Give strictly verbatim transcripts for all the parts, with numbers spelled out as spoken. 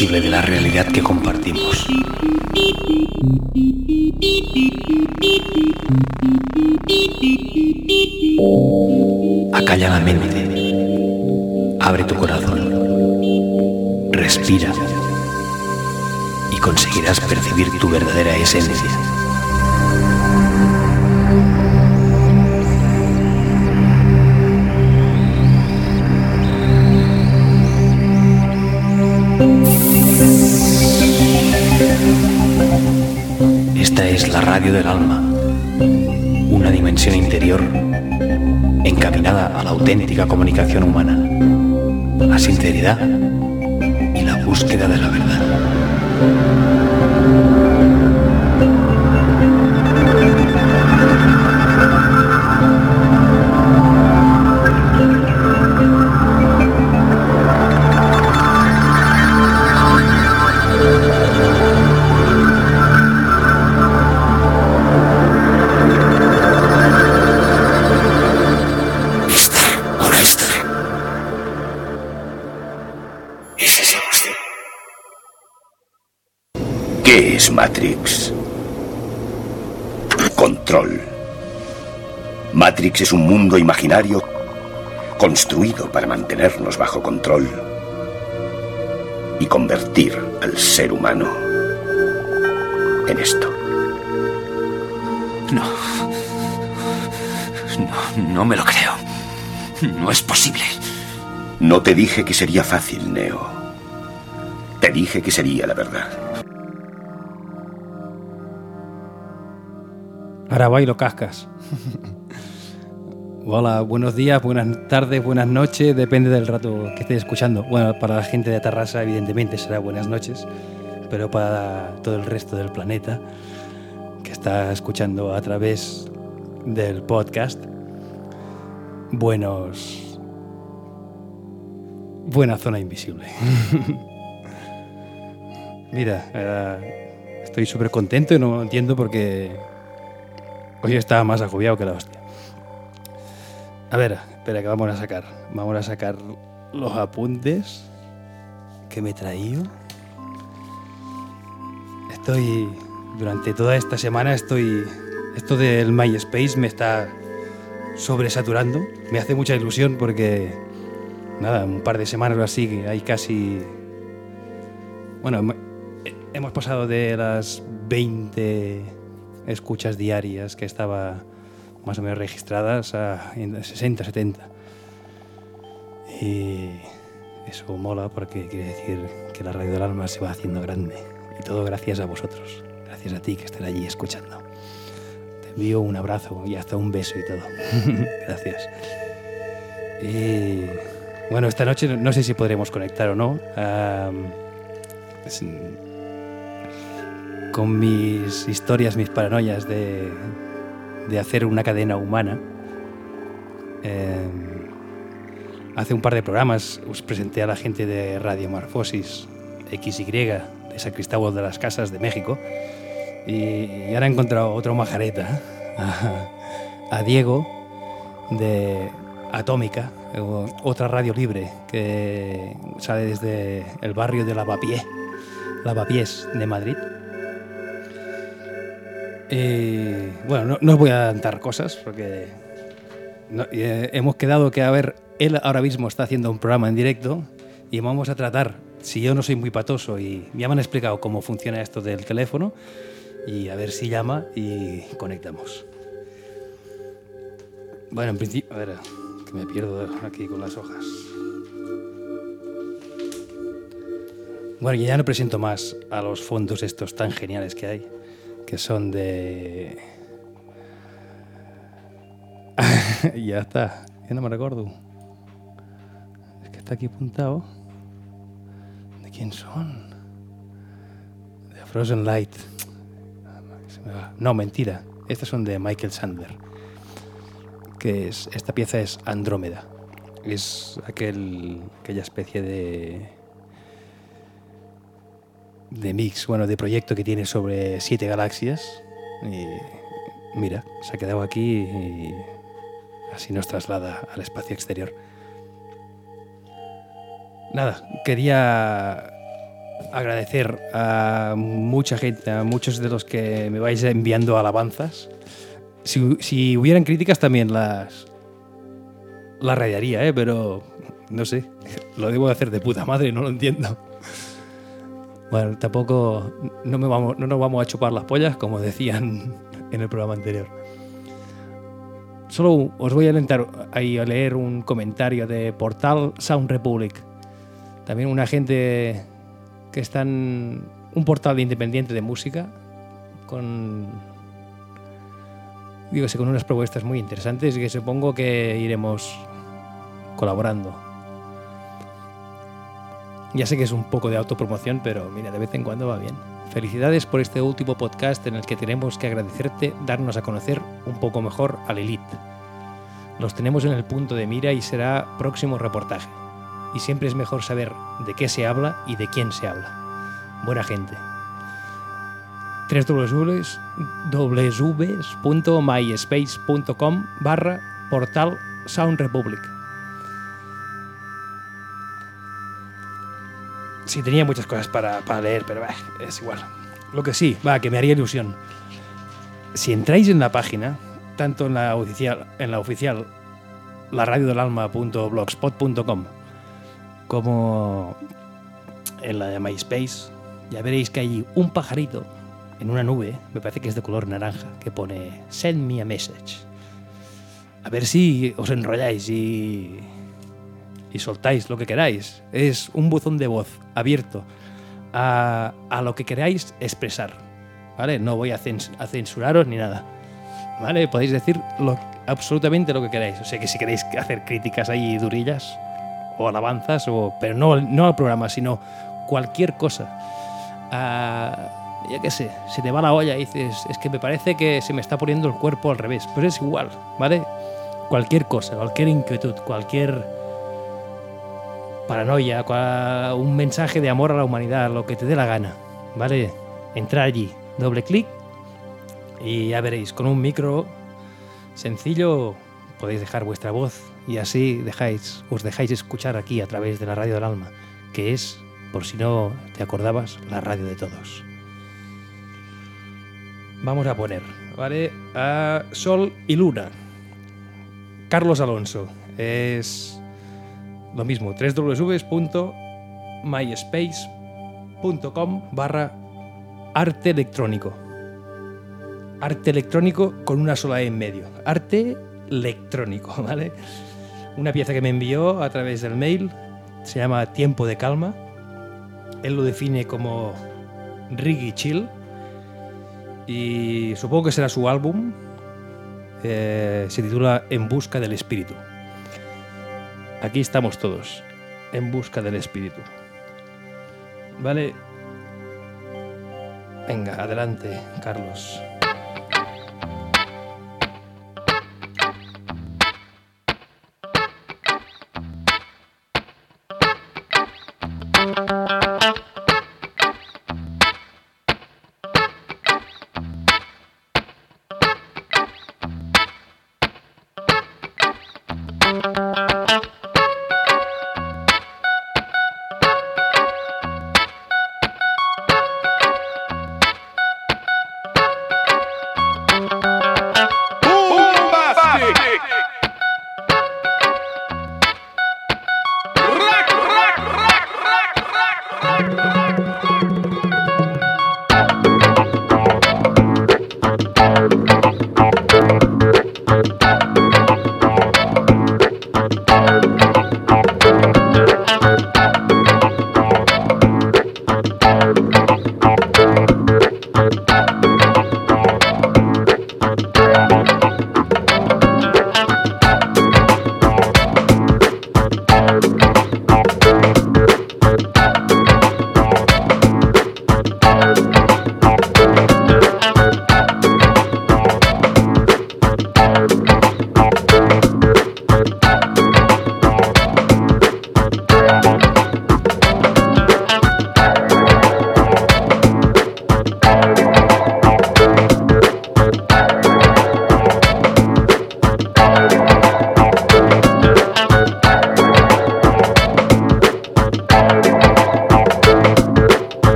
invisible de la realidad que compartimos. Acalla la mente, abre tu corazón, respira y conseguirás percibir tu verdadera esencia. Esta es la radio del alma, una dimensión interior encaminada a la auténtica comunicación humana, la sinceridad y la búsqueda de la verdad. ¿Qué es Matrix? Control. Matrix es un mundo imaginario construido para mantenernos bajo control y convertir al ser humano en esto. No. No, no me lo creo. No es posible. No te dije que sería fácil, Neo. Te dije que sería la verdad. Ahora bailo cascas. Hola, buenos días, buenas tardes, buenas noches, depende del rato que estés escuchando. Bueno, para la gente de Tarrasa evidentemente será buenas noches, pero para todo el resto del planeta que está escuchando a través del podcast, buenos... buena zona invisible. Mira, eh, estoy súper contento y no entiendo por qué... Hoy estaba más agobiado que la hostia. A ver, espera que vamos a sacar. Vamos a sacar los apuntes que me he traído. Estoy... Durante toda esta semana estoy... Esto del MySpace me está sobresaturando. Me hace mucha ilusión porque... Nada, un par de semanas o así, que hay casi... Bueno, hemos pasado de las veinte... escuchas diarias que estaba más o menos registradas a sesenta, setenta. Y eso mola porque quiere decir que la radio del alma se va haciendo grande. Y todo gracias a vosotros. Gracias a ti que estás allí escuchando. Te envío un abrazo y hasta un beso y todo. Gracias. Y bueno, esta noche no sé si podremos conectar o no. Um, es, con mis historias, mis paranoias de, de hacer una cadena humana. Eh, hace un par de programas os presenté a la gente de Radio Morfosis equis ye de San Cristóbal de las Casas de México y, y ahora he encontrado otro majareta, a, a Diego de Atómica, otra radio libre que sale desde el barrio de Lavapiés, Lavapiés de Madrid. Eh, bueno, no, no os voy a adelantar cosas porque no, eh, hemos quedado que, a ver, él ahora mismo está haciendo un programa en directo y vamos a tratar, si yo no soy muy patoso y ya me han explicado cómo funciona esto del teléfono, y a ver si llama y conectamos. Bueno, en principio, a ver, que me pierdo aquí con las hojas. Bueno, y ya no presento más a los fondos estos tan geniales que hay, que son de... ya está, ya no me recuerdo. Es que está aquí apuntado. ¿De quién son? De Frozen Light. No, mentira. Estas son de Michael Sander. Que es, esta pieza es Andrómeda. Es aquel, aquella especie de... de mix, bueno, de proyecto que tiene sobre siete galaxias. Y mira, se ha quedado aquí y así nos traslada al espacio exterior. Nada, quería agradecer a mucha gente, a muchos de los que me vais enviando alabanzas. Si, si hubieran críticas también las, las radiaría, ¿eh? Pero no sé, lo debo de hacer de puta madre, no lo entiendo. Bueno, tampoco no, me vamos, no nos vamos a chupar las pollas, como decían en el programa anterior. Solo os voy a alentar ahí a leer un comentario de Portal Sound Republic. También una gente que está en un portal independiente de música con, digo, con unas propuestas muy interesantes y que supongo que iremos colaborando. Ya sé que es un poco de autopromoción, pero mira, de vez en cuando va bien. Felicidades por este último podcast en el que tenemos que agradecerte darnos a conocer un poco mejor a Lilith. Los tenemos en el punto de mira y será próximo reportaje. Y siempre es mejor saber de qué se habla y de quién se habla. Buena gente. www.myspace.com barra portal Sound Republic. Sí, tenía muchas cosas para, para leer, pero bah, es igual. Lo que sí, va, que me haría ilusión. Si entráis en la página, tanto en la oficial, en la oficial la radio del alma punto blogspot punto com como en la de MySpace, ya veréis que hay un pajarito en una nube, me parece que es de color naranja, que pone Send me a message. A ver si os enrolláis y, y soltáis lo que queráis. Es un buzón de voz abierto a, a lo que queráis expresar, ¿vale? No voy a, cens- a censuraros ni nada, ¿vale? Podéis decir lo, absolutamente lo que queráis. O sea que si queréis hacer críticas ahí durillas o alabanzas, o, pero no, no al programa, sino cualquier cosa. Uh, ya que sé, si te va la olla y dices, es que me parece que se me está poniendo el cuerpo al revés, pero es igual, ¿vale? Cualquier cosa, cualquier inquietud, cualquier paranoia, cual, un mensaje de amor a la humanidad, lo que te dé la gana, ¿vale? Entra allí, doble clic y ya veréis, con un micro sencillo podéis dejar vuestra voz y así dejáis, os dejáis escuchar aquí a través de la radio del alma, que es, por si no te acordabas, la radio de todos. Vamos a poner, ¿vale? A Sol y Luna. Carlos Alonso. Es lo mismo, www.myspace.com barra arte electrónico. Arte electrónico con una sola E en medio. Arte electrónico, ¿vale? Una pieza que me envió a través del mail se llama Tiempo de Calma. Él lo define como reggae chill y supongo que será su álbum. Eh, se titula En busca del espíritu. Aquí estamos todos, en busca del espíritu. Vale. Venga, adelante, Carlos.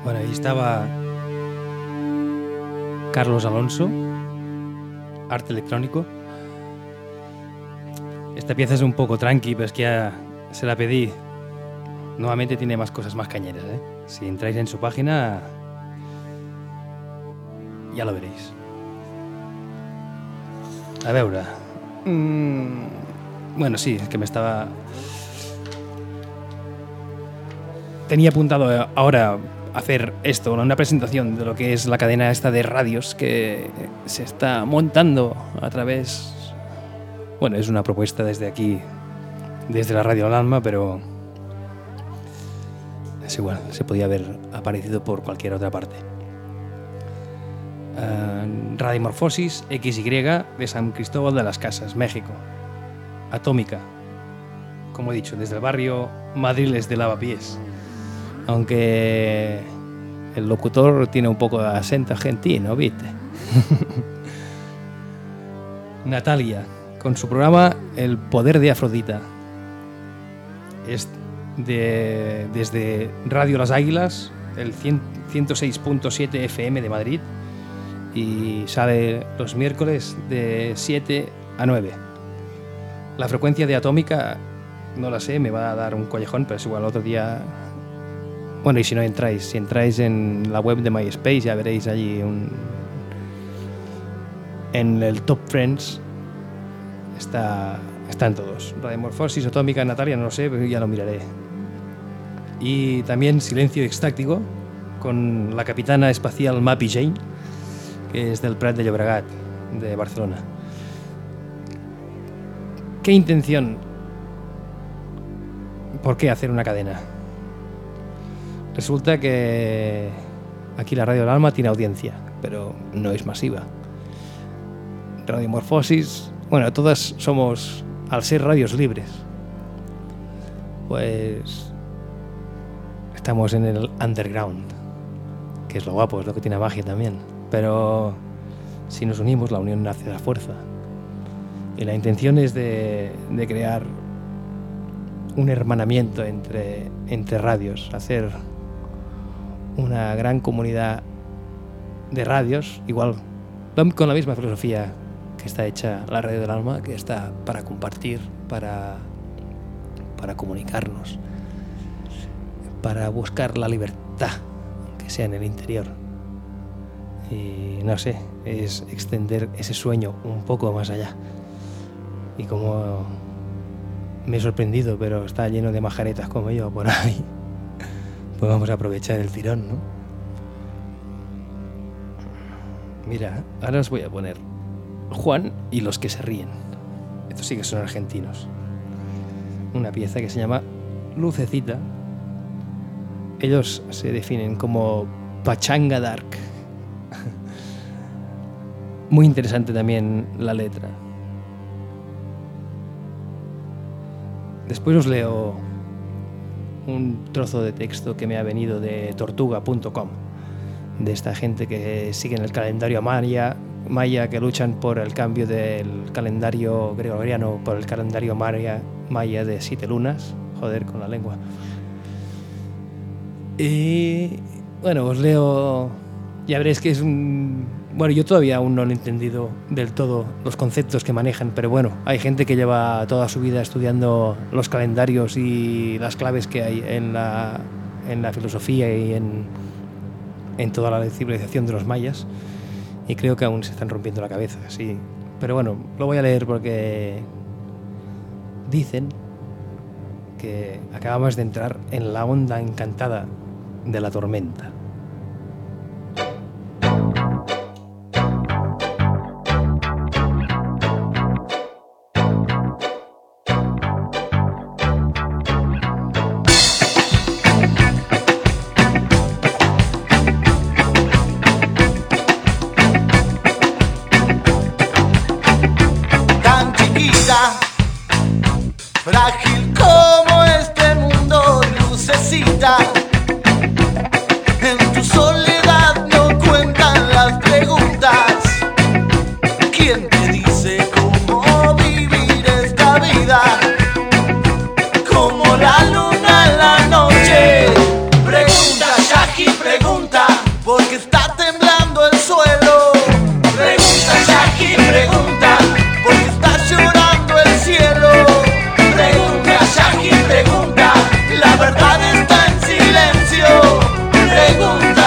Bueno, ahí estaba Carlos Alonso, arte electrónico. Esta pieza es un poco tranqui, pero es que ya se la pedí. Nuevamente tiene más cosas más cañeras, ¿eh? Si entráis en su página, ya lo veréis. A veure... Mm, bueno, sí, es que me estaba... Tenía apuntado ahora hacer esto, una presentación de lo que es la cadena esta de radios que se está montando a través... Bueno, es una propuesta desde aquí, desde la Radio del Alma, pero es igual, se podía haber aparecido por cualquier otra parte. Uh, Radiomorfosis X Y de San Cristóbal de las Casas, México. Atómica, como he dicho, desde el barrio Madriles de Lavapiés. Aunque el locutor tiene un poco de acento argentino, ¿viste? Natalia, con su programa El Poder de Afrodita. Es de, desde Radio Las Águilas, el ciento seis punto siete F M de Madrid, y sale los miércoles de siete a nueve. La frecuencia de Atómica, no la sé, me va a dar un collejón, pero es igual, otro día... Bueno, y si no entráis, si entráis en la web de MySpace ya veréis allí un... En el Top Friends está, están todos. Radiomorfosis, Atómica, Natalia, no lo sé, pero ya lo miraré. Y también Silencio Extáctico con la capitana espacial Mappy Jane, que es del Prat de Llobregat, de Barcelona. ¿Qué intención? ¿Por qué hacer una cadena? Resulta que aquí la Radio del Alma tiene audiencia, pero no es masiva. Radiomorfosis, bueno, todas somos, al ser radios libres, pues estamos en el underground, que es lo guapo, es lo que tiene magia también. Pero si nos unimos, la unión hace la fuerza. Y la intención es de, de crear un hermanamiento entre, entre radios, hacer una gran comunidad de radios, igual con la misma filosofía que está hecha la Radio del Alma, que está para compartir, para, para comunicarnos, para buscar la libertad, que sea en el interior. Y no sé, es extender ese sueño un poco más allá. Y como me he sorprendido, pero está lleno de majaretas como yo por ahí, pues vamos a aprovechar el tirón, ¿no? Mira, ahora os voy a poner Juan y los que se ríen. Estos sí que son argentinos. Una pieza que se llama Lucecita. Ellos se definen como Pachanga Dark. Muy interesante también la letra. Después os leo un trozo de texto que me ha venido de tortuga punto com, de esta gente que siguen el calendario maya, maya, que luchan por el cambio del calendario gregoriano por el calendario maya, maya de siete lunas. Joder, con la lengua. Y bueno, os leo, ya veréis que es un... Bueno, yo todavía aún no he entendido del todo los conceptos que manejan, pero bueno, hay gente que lleva toda su vida estudiando los calendarios y las claves que hay en la, en la filosofía y en, en toda la civilización de los mayas, y creo que aún se están rompiendo la cabeza, sí. Pero bueno, lo voy a leer porque dicen que acabamos de entrar en la onda encantada de la tormenta. Frágil como este mundo, lucecita, pregunta, porque está temblando el suelo. Pregunta, Jackie, pregunta, porque está llorando el cielo. Pregunta, Jackie, pregunta, la verdad está en silencio. Pregunta.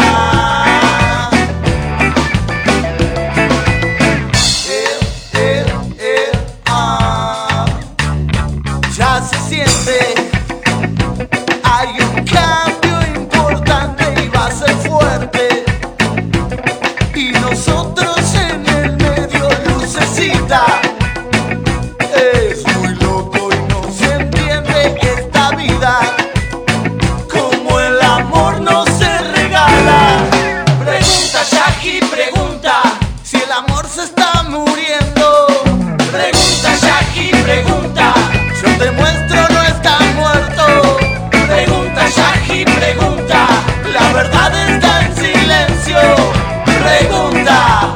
Eh, eh, eh, ah. Ya se siente, hay un cambio importante y va a ser fuerte. Y nosotros en el medio, lucecita. Es muy loco y no se entiende esta vida, como el amor no se regala. Pregunta, Jackie, pregunta, si el amor se está muriendo. Pregunta, Jackie, pregunta, yo te muestro no está muerto. Pregunta, Jackie, pregunta, la verdad está en silencio. Pregunta.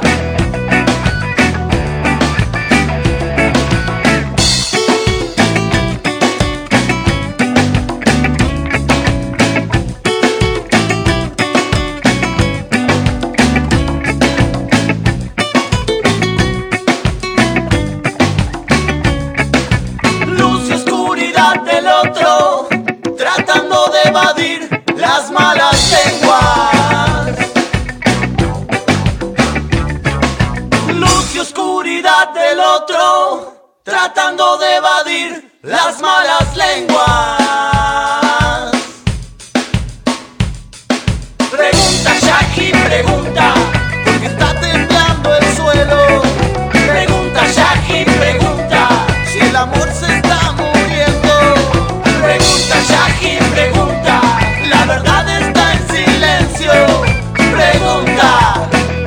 Luz y oscuridad del otro, tratando de evadir las malas lenguas. Luz y oscuridad del otro, tratando de evadir las malas lenguas. Pregunta, Jackie, pregunta, porque está temblando el suelo. Pregunta, Jackie, pregunta, si el amor se está muriendo. Pregunta, Jackie, pregunta, la verdad está en silencio. Pregunta.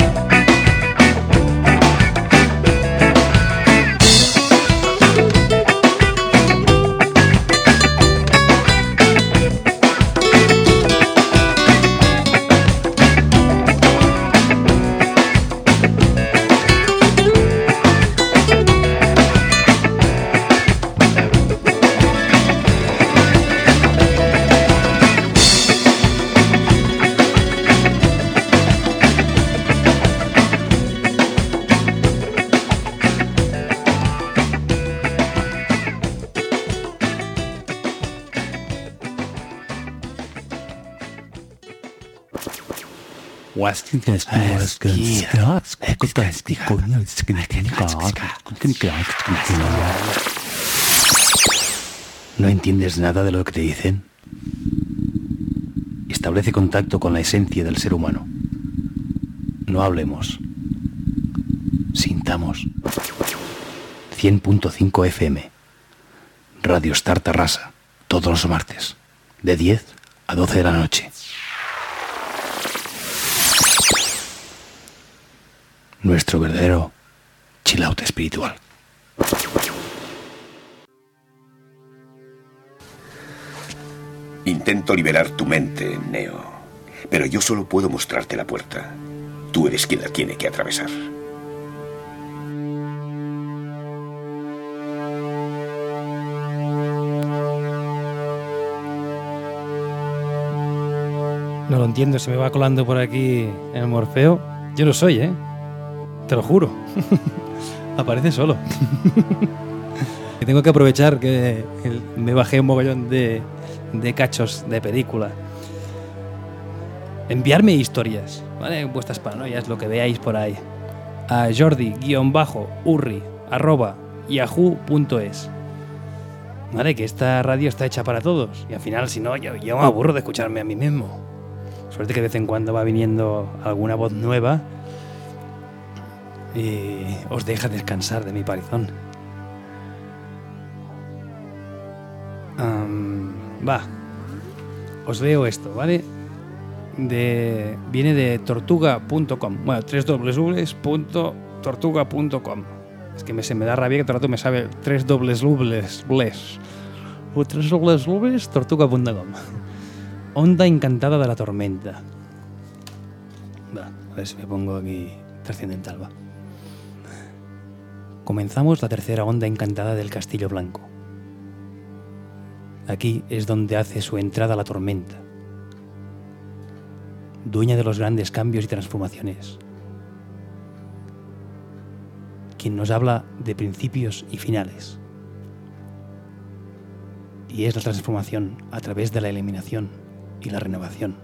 ¿No entiendes nada de lo que te dicen? Establece contacto con la esencia del ser humano. No hablemos. Sintamos. cien punto cinco F M. Radio Star Tarrasa. Todos los martes. De diez a doce de la noche. Nuestro verdadero chill out espiritual. Intento liberar tu mente, Neo, pero yo solo puedo mostrarte la puerta. Tú eres quien la tiene que atravesar. No lo entiendo, se me va colando por aquí el Morfeo. Yo lo soy, ¿eh? Te lo juro. Aparece solo. Que tengo que aprovechar que el- me bajé un mogollón de, de cachos de película. Enviarme historias, ¿vale? Vuestras paranoias, lo que veáis por ahí. A jordi-urri arroba yahoo punto es. ¿Vale? Que esta radio está hecha para todos. Y al final, si no, yo, yo me aburro de escucharme a mí mismo. Suerte que de vez en cuando va viniendo alguna voz nueva y os deja descansar de mi parizón. Am, va, os leo esto, ¿vale? De, viene de tortuga punto com. Bueno, doble u doble u doble u punto tortuga punto com. Es que me, se me da rabia que todo el rato me sabe tres dobles lubles, bles. O tres dobles lubles, tortuga punto com. Onda encantada de la tormenta. Va, a ver si me pongo aquí trascendental, va. Comenzamos la tercera onda encantada del Castillo Blanco. Aquí es donde hace su entrada la tormenta. dueña de los grandes cambios y transformaciones, quien nos habla de principios y finales. Y es la transformación a través de la eliminación y la renovación.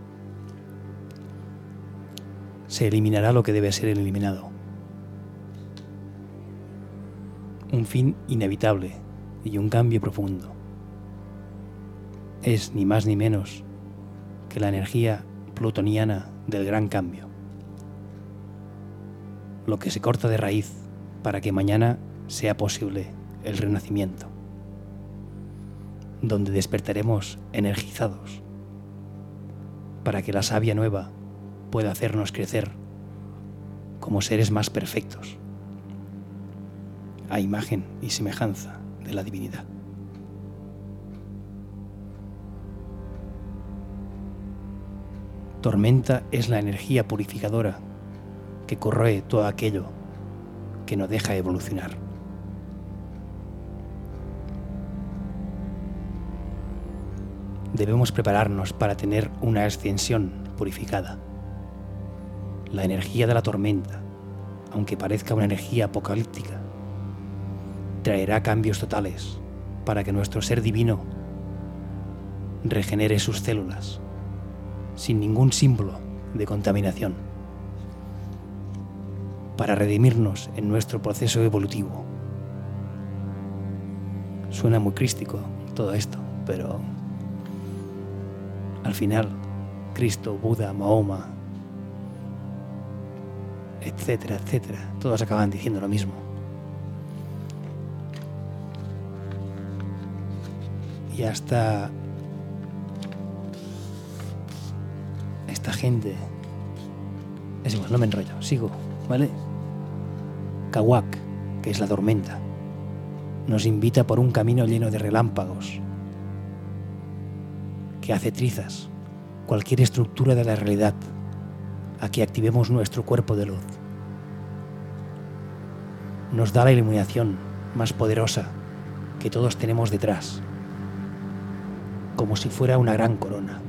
Se eliminará lo que debe ser eliminado. Un fin inevitable y un cambio profundo. Es ni más ni menos que la energía plutoniana del gran cambio. Lo que se corta de raíz para que mañana sea posible el renacimiento, donde despertaremos energizados para que la savia nueva pueda hacernos crecer como seres más perfectos, a imagen y semejanza de la divinidad. Tormenta es la energía purificadora que corroe todo aquello que no deja evolucionar. Debemos prepararnos para tener una ascensión purificada. La energía de la tormenta, aunque parezca una energía apocalíptica, traerá cambios totales para que nuestro ser divino regenere sus células sin ningún símbolo de contaminación, para redimirnos en nuestro proceso evolutivo. Suena muy crístico todo esto, pero al final Cristo, Buda, Mahoma, etcétera, etcétera, todos acaban diciendo lo mismo. Y hasta esta gente, es igual, no me enrollo, sigo, ¿vale? Kawak, que es la tormenta, nos invita por un camino lleno de relámpagos que hace trizas cualquier estructura de la realidad a que activemos nuestro cuerpo de luz. Nos da la iluminación más poderosa que todos tenemos detrás, como si fuera una gran corona.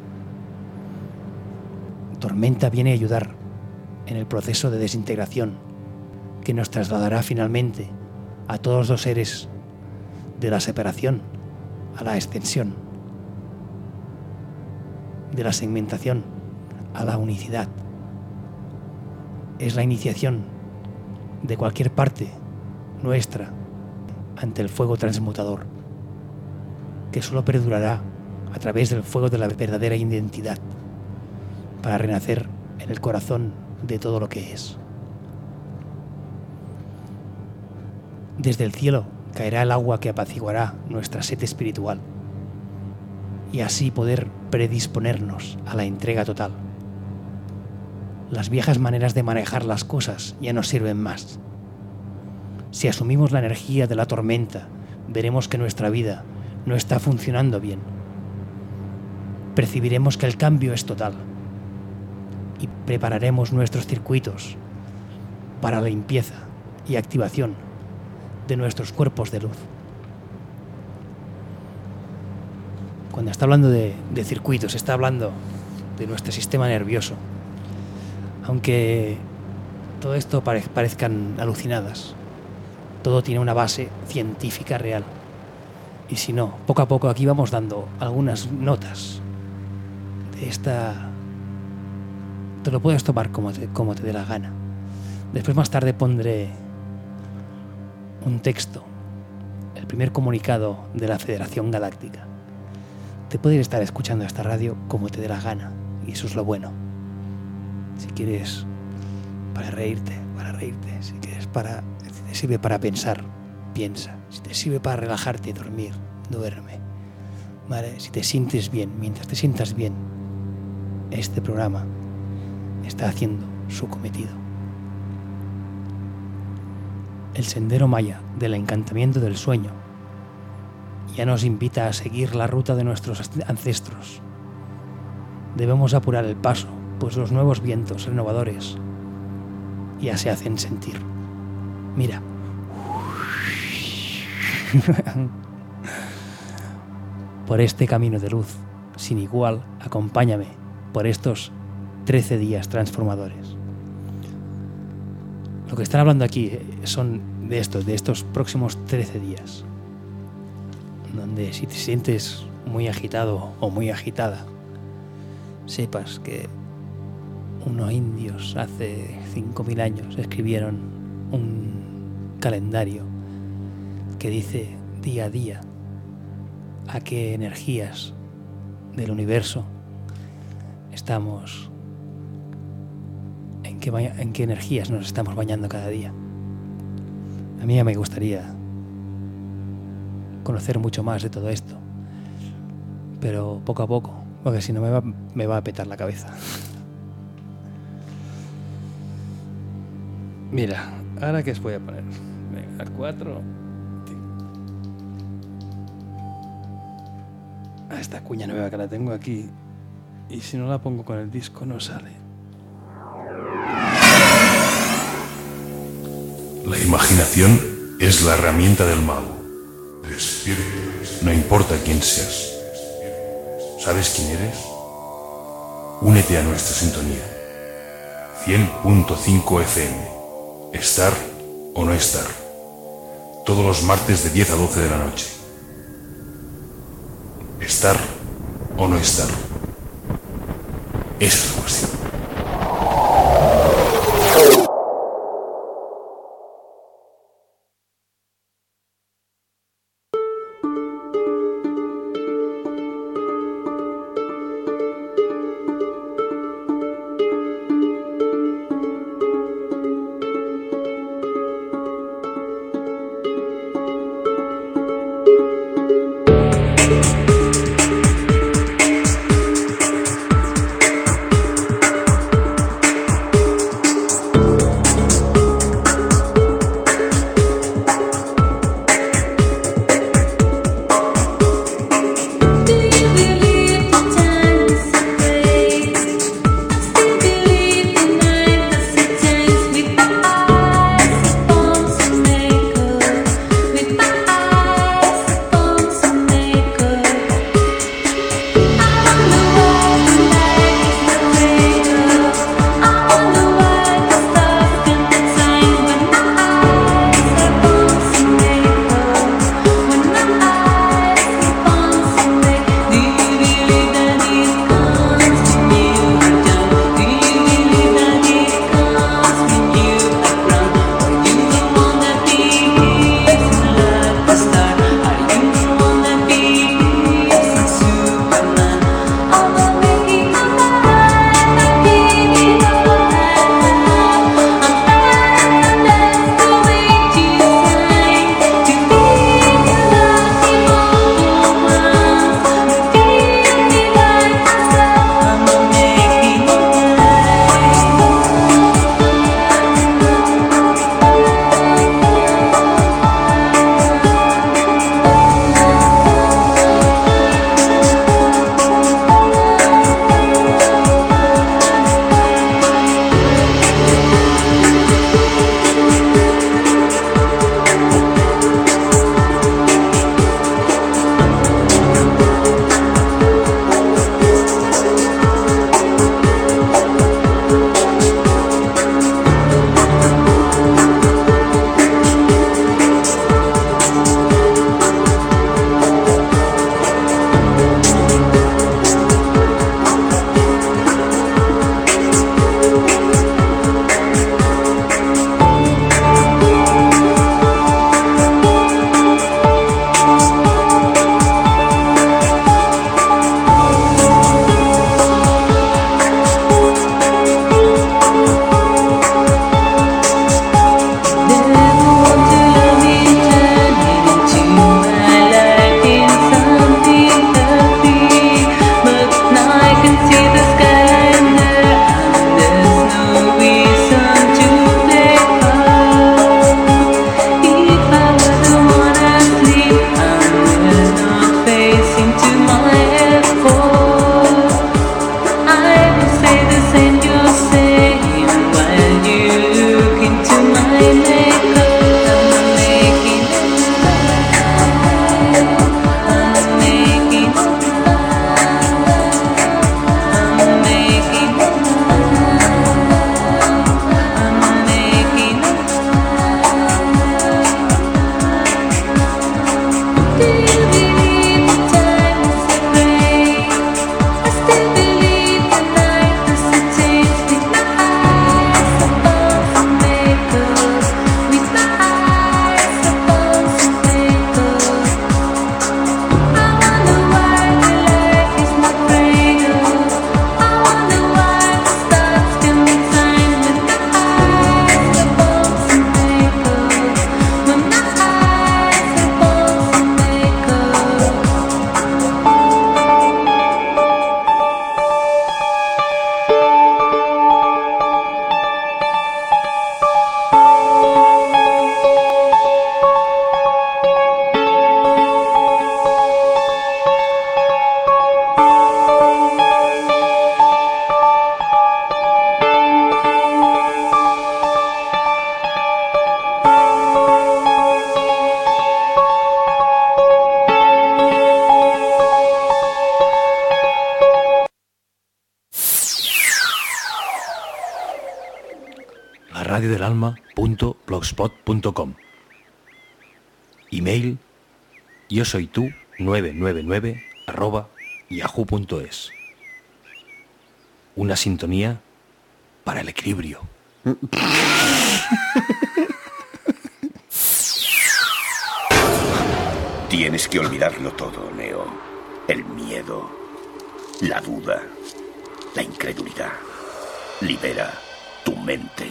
Tormenta viene a ayudar en el proceso de desintegración que nos trasladará finalmente a todos los seres de la separación a la extensión, de la segmentación a la unicidad. Es la iniciación de cualquier parte nuestra ante el fuego transmutador, que solo perdurará a través del fuego de la verdadera identidad, para renacer en el corazón de todo lo que es. Desde el cielo caerá el agua que apaciguará nuestra sed espiritual y así poder predisponernos a la entrega total. Las viejas maneras de manejar las cosas ya no sirven más. Si asumimos la energía de la tormenta, veremos que nuestra vida no está funcionando bien. Percibiremos que el cambio es total y prepararemos nuestros circuitos para la limpieza y activación de nuestros cuerpos de luz. Cuando está hablando de, de circuitos, está hablando de nuestro sistema nervioso. Aunque todo esto pare, parezcan alucinadas, todo tiene una base científica real. Y si no, poco a poco aquí vamos dando algunas notas de esta... Te lo puedes tomar como te, como te dé la gana. Después más tarde pondré un texto, el primer comunicado de la Federación Galáctica. Te puedes estar escuchando esta radio como te dé la gana, y eso es lo bueno. Si quieres para reírte, para reírte. Si quieres para, si te sirve para pensar, piensa. Si te sirve para relajarte y dormir, duerme. ¿Vale? Si te sientes bien, mientras te sientas bien, este programa está haciendo su cometido. El sendero maya del encantamiento del sueño ya nos invita a seguir la ruta de nuestros ancestros. Debemos apurar el paso, pues los nuevos vientos renovadores ya se hacen sentir. Mira. Por este camino de luz sin igual, acompáñame por estos trece días transformadores. Lo que están hablando aquí son de estos, de estos próximos trece días, donde si te sientes muy agitado o muy agitada, sepas que unos indios hace cinco mil años escribieron un calendario que dice día a día a qué energías del universo estamos, en qué, en qué energías nos estamos bañando cada día. A mí me gustaría conocer mucho más de todo esto, pero poco a poco, porque si no me va, me va a petar la cabeza. Mira, ahora que os voy a poner, venga, al cuatro. A esta cuña nueva que la tengo aquí, y si no la pongo con el disco no sale. La imaginación es la herramienta del mago. No importa quién seas. ¿Sabes quién eres? Únete a nuestra sintonía. cien punto cinco F M. Estar o no estar. Todos los martes de diez a doce de la noche. Estar o no estar. Esa es la cuestión. la radio del alma punto blogspot punto com. Email yo soy tú nueve nueve nueve arroba yahoo punto es. Una sintonía para el equilibrio. Tienes que olvidarlo todo, Neo. El miedo, la duda, la incredulidad. Libera tu mente.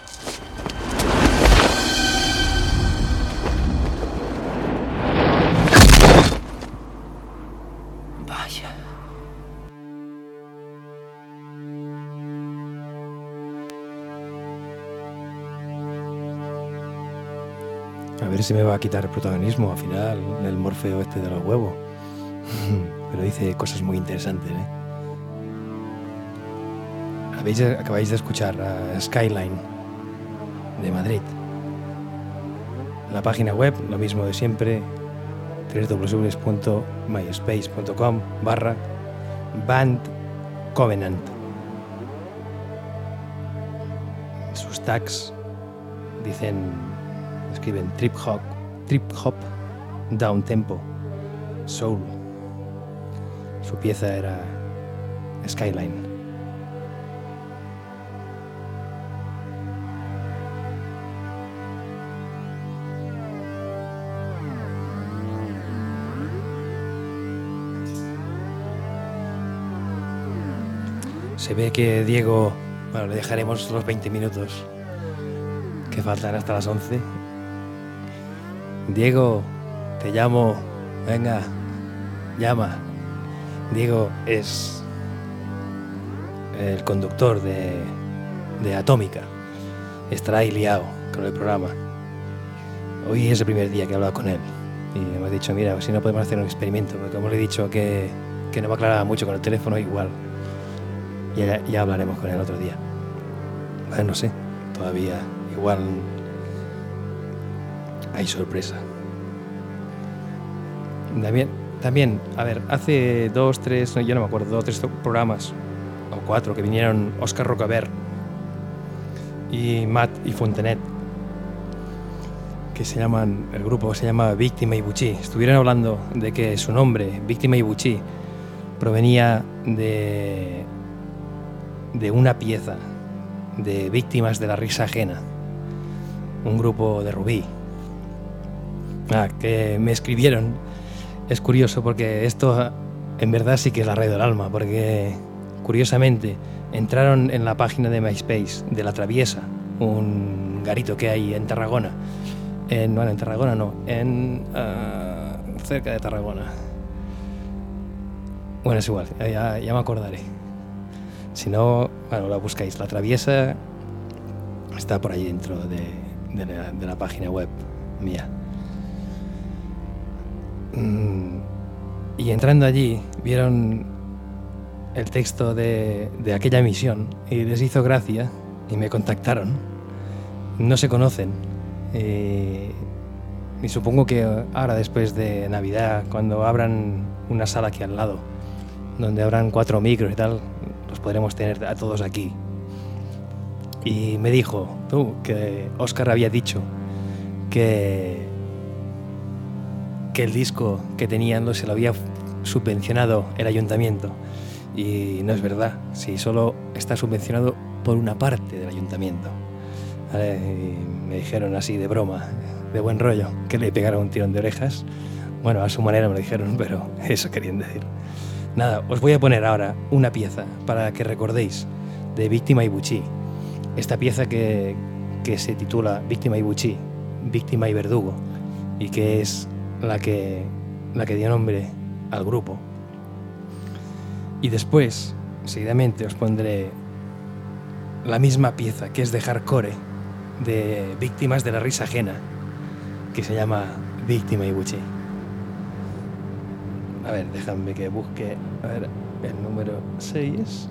Vaya. A ver si me va a quitar el protagonismo al final, el Morfeo este de los huevos. Pero dice cosas muy interesantes, ¿eh? Habéis, acabáis de escuchar a Skyline de Madrid. La página web, lo mismo de siempre, doble u doble u doble u punto myspace punto com barra Band Covenant. Sus tags dicen, escriben trip hop, trip hop, down tempo, soul. Su pieza era Skyline. Se ve que Diego, bueno, le dejaremos los veinte minutos que faltan hasta las once. Diego, te llamo, venga, llama. Diego es el conductor de, de Atómica. Estará ahí liado con el programa. Hoy es el primer día que he hablado con él y me hemos dicho, mira, si no podemos hacer un experimento, porque como le he dicho que, que no me aclaraba mucho con el teléfono, igual ya, ya hablaremos con él otro día. Bueno, no sé, todavía igual hay sorpresa. También, también, a ver, hace dos, tres, no, yo no me acuerdo, dos, tres programas o cuatro que vinieron Óscar Rocaber y Matt y Fontenet, que se llaman, el grupo se llama Víctima y Buchi. Estuvieron hablando de que su nombre, Víctima y Buchi, provenía de, de una pieza de Víctimas de la Risa Ajena, un grupo de Rubí. Ah, que me escribieron. Es curioso porque esto en verdad sí que es la radio del alma, porque curiosamente entraron en la página de MySpace de La Traviesa, un garito que hay en Tarragona. En, bueno, en Tarragona no, en uh, cerca de Tarragona. Bueno, es igual, ya, ya me acordaré. Si no, bueno, la buscáis. La Traviesa está por ahí dentro de, de, la, de la página web mía. Mm, y entrando allí, vieron el texto de, de aquella emisión y les hizo gracia y me contactaron. No se conocen. Eh, y supongo que ahora, después de Navidad, cuando abran una sala aquí al lado, donde habrán cuatro micros y tal, los podremos tener a todos aquí. Y me dijo, tú, que Óscar había dicho que, que el disco que tenían se lo había subvencionado el ayuntamiento. Y no es verdad, si solo está subvencionado por una parte del ayuntamiento. ¿Vale? Y me dijeron así de broma, de buen rollo, que le pegaron un tirón de orejas. Bueno, a su manera me lo dijeron, pero eso querían decir. Nada, os voy a poner ahora una pieza para que recordéis de Víctima y Buchi. Esta pieza que, que se titula Víctima y Buchi, Víctima y Verdugo, y que es la que, la que dio nombre al grupo. Y después, seguidamente, os pondré la misma pieza, que es de hardcore, de Víctimas de la Risa Ajena, que se llama Víctima y Buchi. A ver, déjame que busque, a ver, el número seis.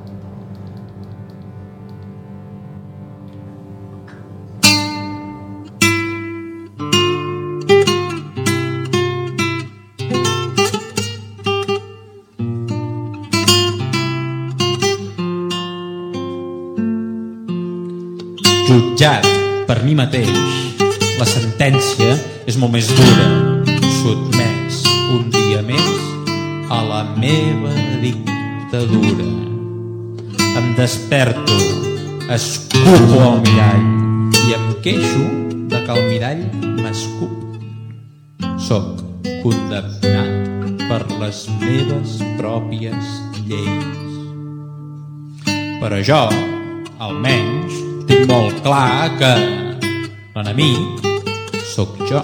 jutjat per mi mateix, la sentència és molt més dura. Sotmès un dia més a la meva dictadura. Em desperto, escupo al mirall i em queixo de que el mirall m'escup. Soc condemnat per les meves pròpies lleis. Però jo, almenys, tinc molt clar que l'enemic sóc jo.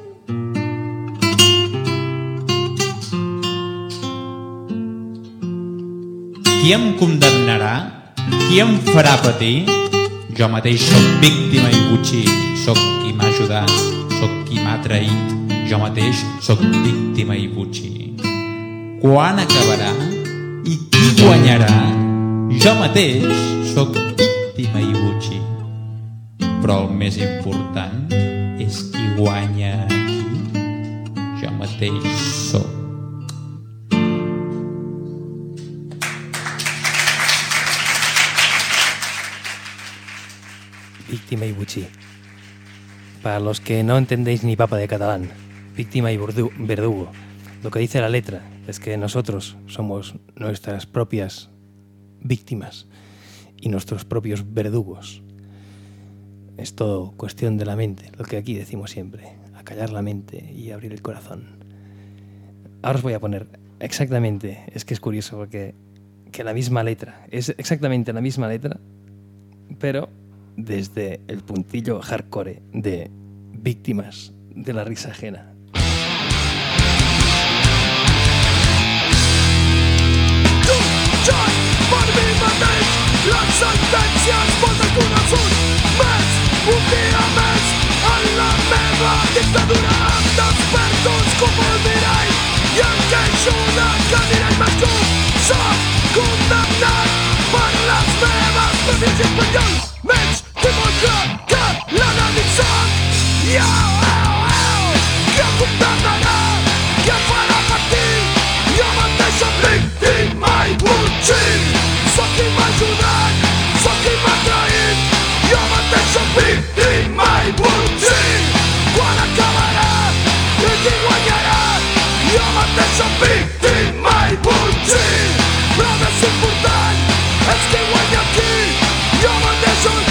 Qui em condemnarà? Qui em farà patir? Jo mateix sóc víctima i botxí. Sóc qui m'ha ajudat, sóc qui m'ha traït. Jo mateix sóc víctima i botxí. Quan acabarà? I qui guanyarà? Jo mateix sóc víctima i botxí. Però el més important és qui guanya aquí. Jo mateix sóc. Víctima y buchí. Para los que no entendéis ni papa de catalán, víctima y verdugo. Lo que dice la letra es que nosotros somos nuestras propias víctimas y nuestros propios verdugos. Es todo cuestión de la mente, lo que aquí decimos siempre, acallar la mente y abrir el corazón. Ahora os voy a poner exactamente, es que es curioso porque que la misma letra, es exactamente la misma letra, pero desde el puntillo hardcore de Víctimas de la risa ajena. Jutjat per mi mateix, les sentències posen coraçons més, un dia més, en la meva dictadura em desperto, escupo el mirall i em queixo de que mirall m'escup. Soc condemnat per les meves pròpies espanyols, menys tinc molt clar que l'enemic soc jo, que em condemnarà, que em farà patir, jo mateix soc víctima i botxí. Soc qui m'ha ajudat, soc qui m'ha traït, jo mateix soc víctima i botxí. Quan acabarà i qui guanyarà, jo mateix soc víctima i botxí. Però més important és qui guanya aquí, jo mateix soc.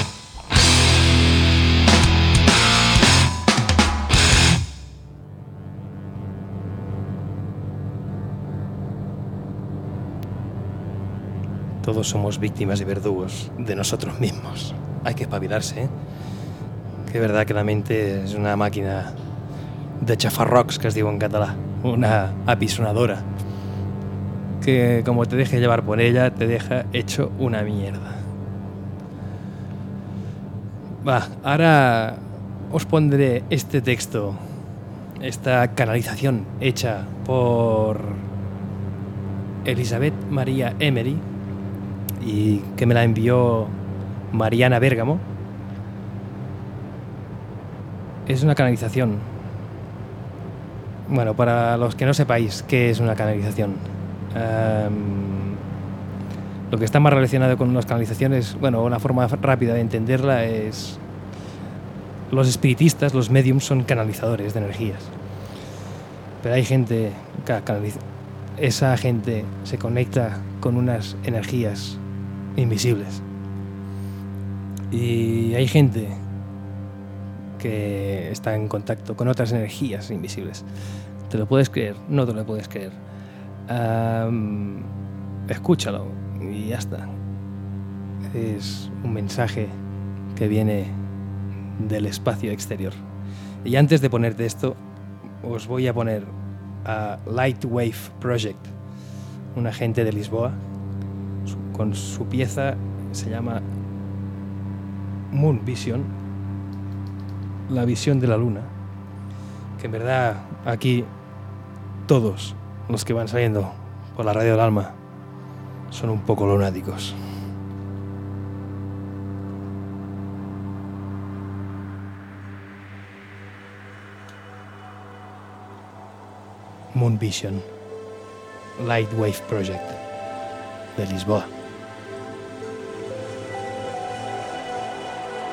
Todos somos víctimas y verdugos de nosotros mismos. Hay que espabilarse, ¿eh? Que es verdad que la mente es una máquina de chafarrocs, que es digo en catalán, una apisonadora, que como te deje llevar por ella, te deja hecho una mierda. Va, ahora os pondré este texto, esta canalización hecha por Elizabeth María Emery, y que me la envió Mariana Bérgamo. Es una canalización. Bueno, para los que no sepáis qué es una canalización, um, lo que está más relacionado con las canalizaciones, bueno, una forma rápida de entenderla es: los espiritistas, los mediums, son canalizadores de energías. Pero hay gente que canaliza. Esa gente se conecta con unas energías invisibles. Y hay gente que está en contacto con otras energías invisibles. ¿Te lo puedes creer? No te lo puedes creer. Um, escúchalo y ya está. Es un mensaje que viene del espacio exterior. Y antes de ponerte esto, os voy a poner a Lightwave Project, una gente de Lisboa, su, con su pieza se llama Moon Vision, la visión de la luna, que en verdad aquí todos los que van saliendo por la radio del alma son un poco lunáticos. Moon Vision, Lightwave Project, de Lisboa.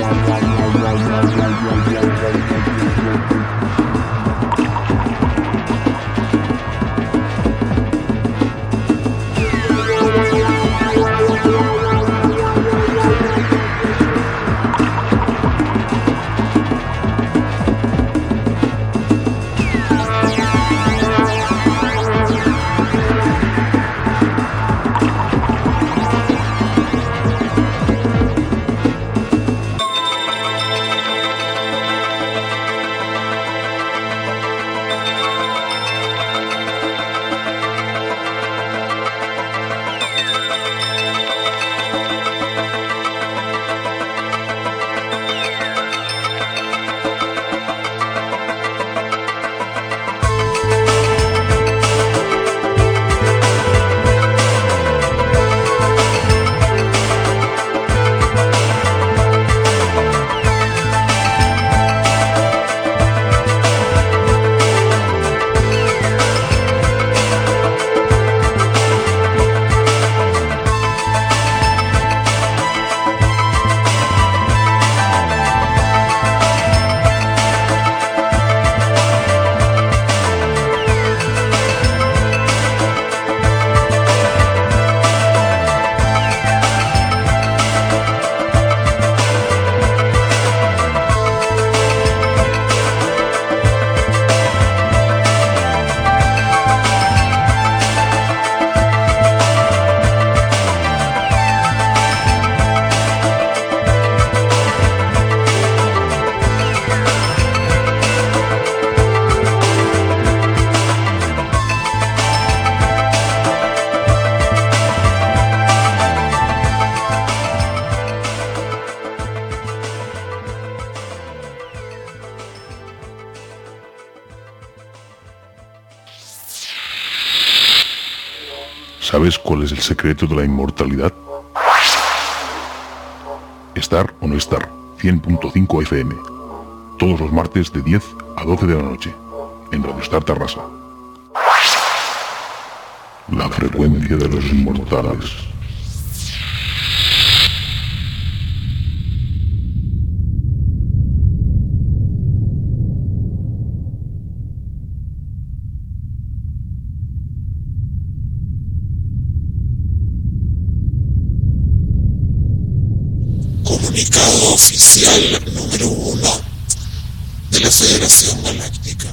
¿Sabes cuál es el secreto de la inmortalidad? Estar o no estar, cien punto cinco F M. Todos los martes de diez a doce de la noche, en Radio Star Tarrasa. La frecuencia de los inmortales. Comunicado oficial número uno de la Federación Galáctica.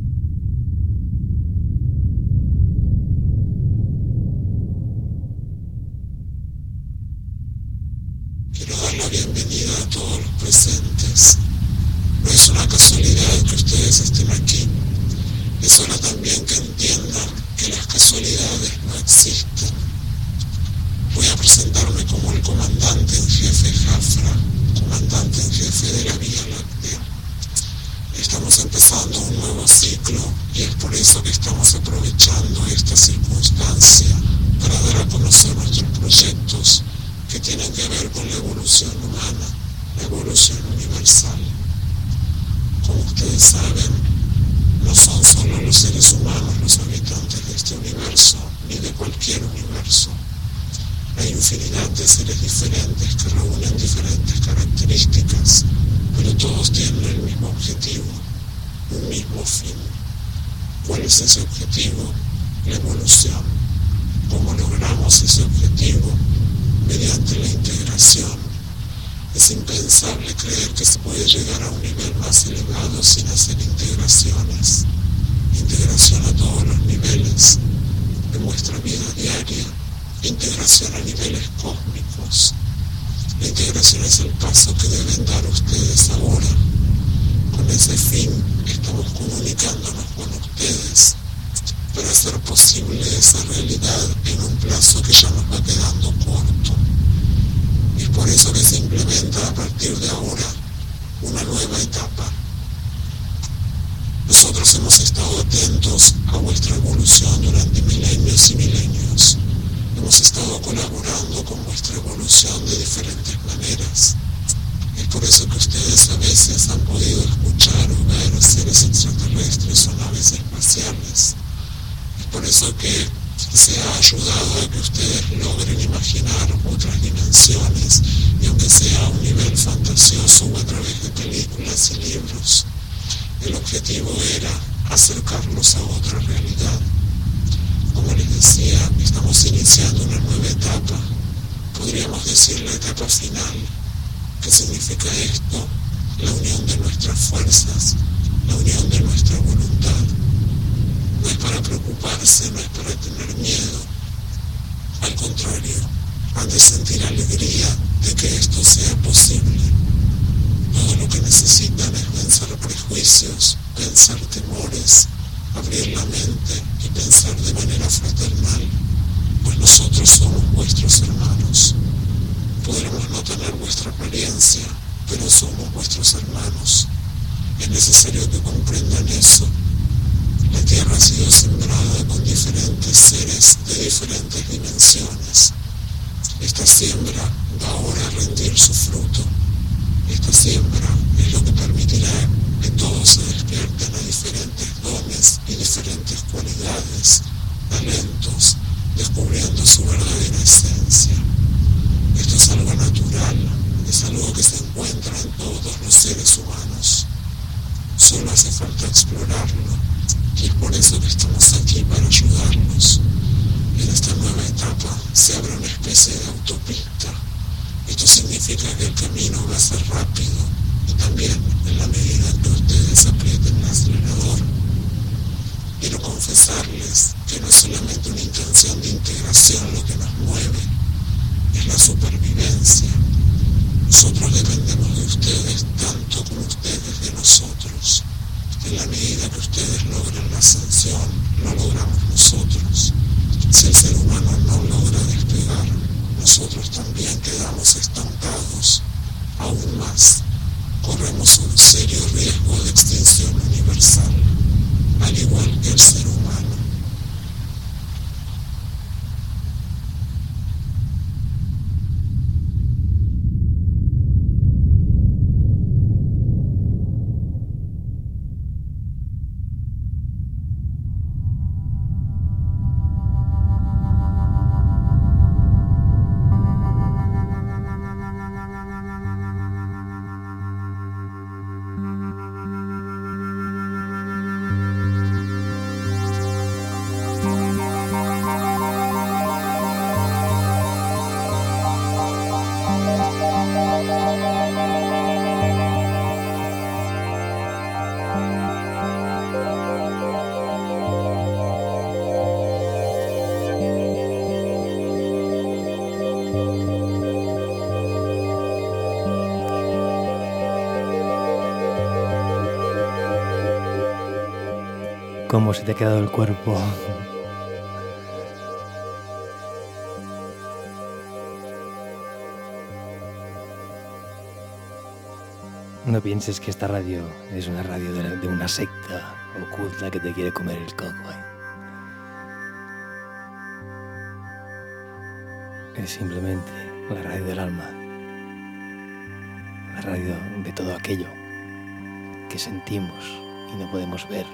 Quiero dar la bienvenida a todos los presentes. No es una casualidad que ustedes estén aquí. Es hora también que entiendan que las casualidades no existen. Voy a presentarme como el comandante en jefe Jafra, comandante en jefe de la Vía Láctea. Estamos empezando un nuevo ciclo y es por eso que estamos aprovechando esta circunstancia para dar a conocer nuestros proyectos que tienen que ver con la evolución humana, la evolución universal. Como ustedes saben, no son solo los seres humanos los habitantes de este universo, ni de cualquier universo. Hay infinidad de seres diferentes que reúnen diferentes características, pero todos tienen el mismo objetivo, un mismo fin. ¿Cuál es ese objetivo? La evolución. ¿Cómo logramos ese objetivo? Mediante la integración. Es impensable creer que se puede llegar a un nivel más elevado sin hacer integraciones. Integración a todos los niveles de nuestra vida diaria. Integración a niveles cósmicos. La integración es el paso que deben dar ustedes ahora. Con ese fin estamos comunicándonos con ustedes para hacer posible esa realidad en un plazo que ya nos va quedando corto. Es por eso que se implementa a partir de ahora una nueva etapa. Nosotros hemos estado atentos a vuestra evolución durante milenios y milenios. Hemos estado colaborando con vuestra evolución de diferentes maneras. Es por eso que ustedes a veces han podido escuchar o ver seres extraterrestres o naves espaciales. Es por eso que se ha ayudado a que ustedes logren imaginar otras dimensiones y aunque sea a un nivel fantasioso películas y libros. El objetivo era acercarnos a otra realidad. Como les decía, estamos iniciando una nueva etapa, podríamos decir la etapa final. ¿Qué significa esto? La unión de nuestras fuerzas, la unión de nuestra voluntad. No es para preocuparse, no es para tener miedo. Al contrario, han de sentir alegría de que esto sea posible. Todo lo que necesitan es vencer prejuicios, pensar temores, abrir la mente y pensar de manera fraternal, pues nosotros somos vuestros hermanos. Podremos no tener vuestra apariencia, pero somos vuestros hermanos. Es necesario que comprendan eso. La tierra ha sido sembrada con diferentes seres de diferentes dimensiones. Esta siembra va ahora a rendir su fruto. Esta siembra es lo que permitirá que todos se despierten a diferentes dones y diferentes cualidades, talentos, descubriendo su verdadera esencia. Esto es algo natural, es algo que se encuentra en todos los seres humanos. Solo hace falta explorarlo, y es por eso que estamos aquí para ayudarlos. En esta nueva etapa se abre una especie de autopista. Esto significa que el camino va a ser rápido y también en la medida que ustedes aprieten el acelerador. Quiero confesarles que no es solamente una intención de integración lo que nos mueve, es la supervivencia. Nosotros dependemos de ustedes tanto como ustedes de nosotros. En la medida que ustedes logren la ascensión, lo logramos nosotros. Si el ser humano no logra despegar, nosotros también quedamos estancados. Aún más, corremos un serio riesgo de extinción universal, al igual que el ser humano. ¿Cómo se te ha quedado el cuerpo? No pienses que esta radio es una radio de, de una secta oculta que te quiere comer el coco, ¿eh? Es simplemente la radio del alma, la radio de todo aquello que sentimos y no podemos ver.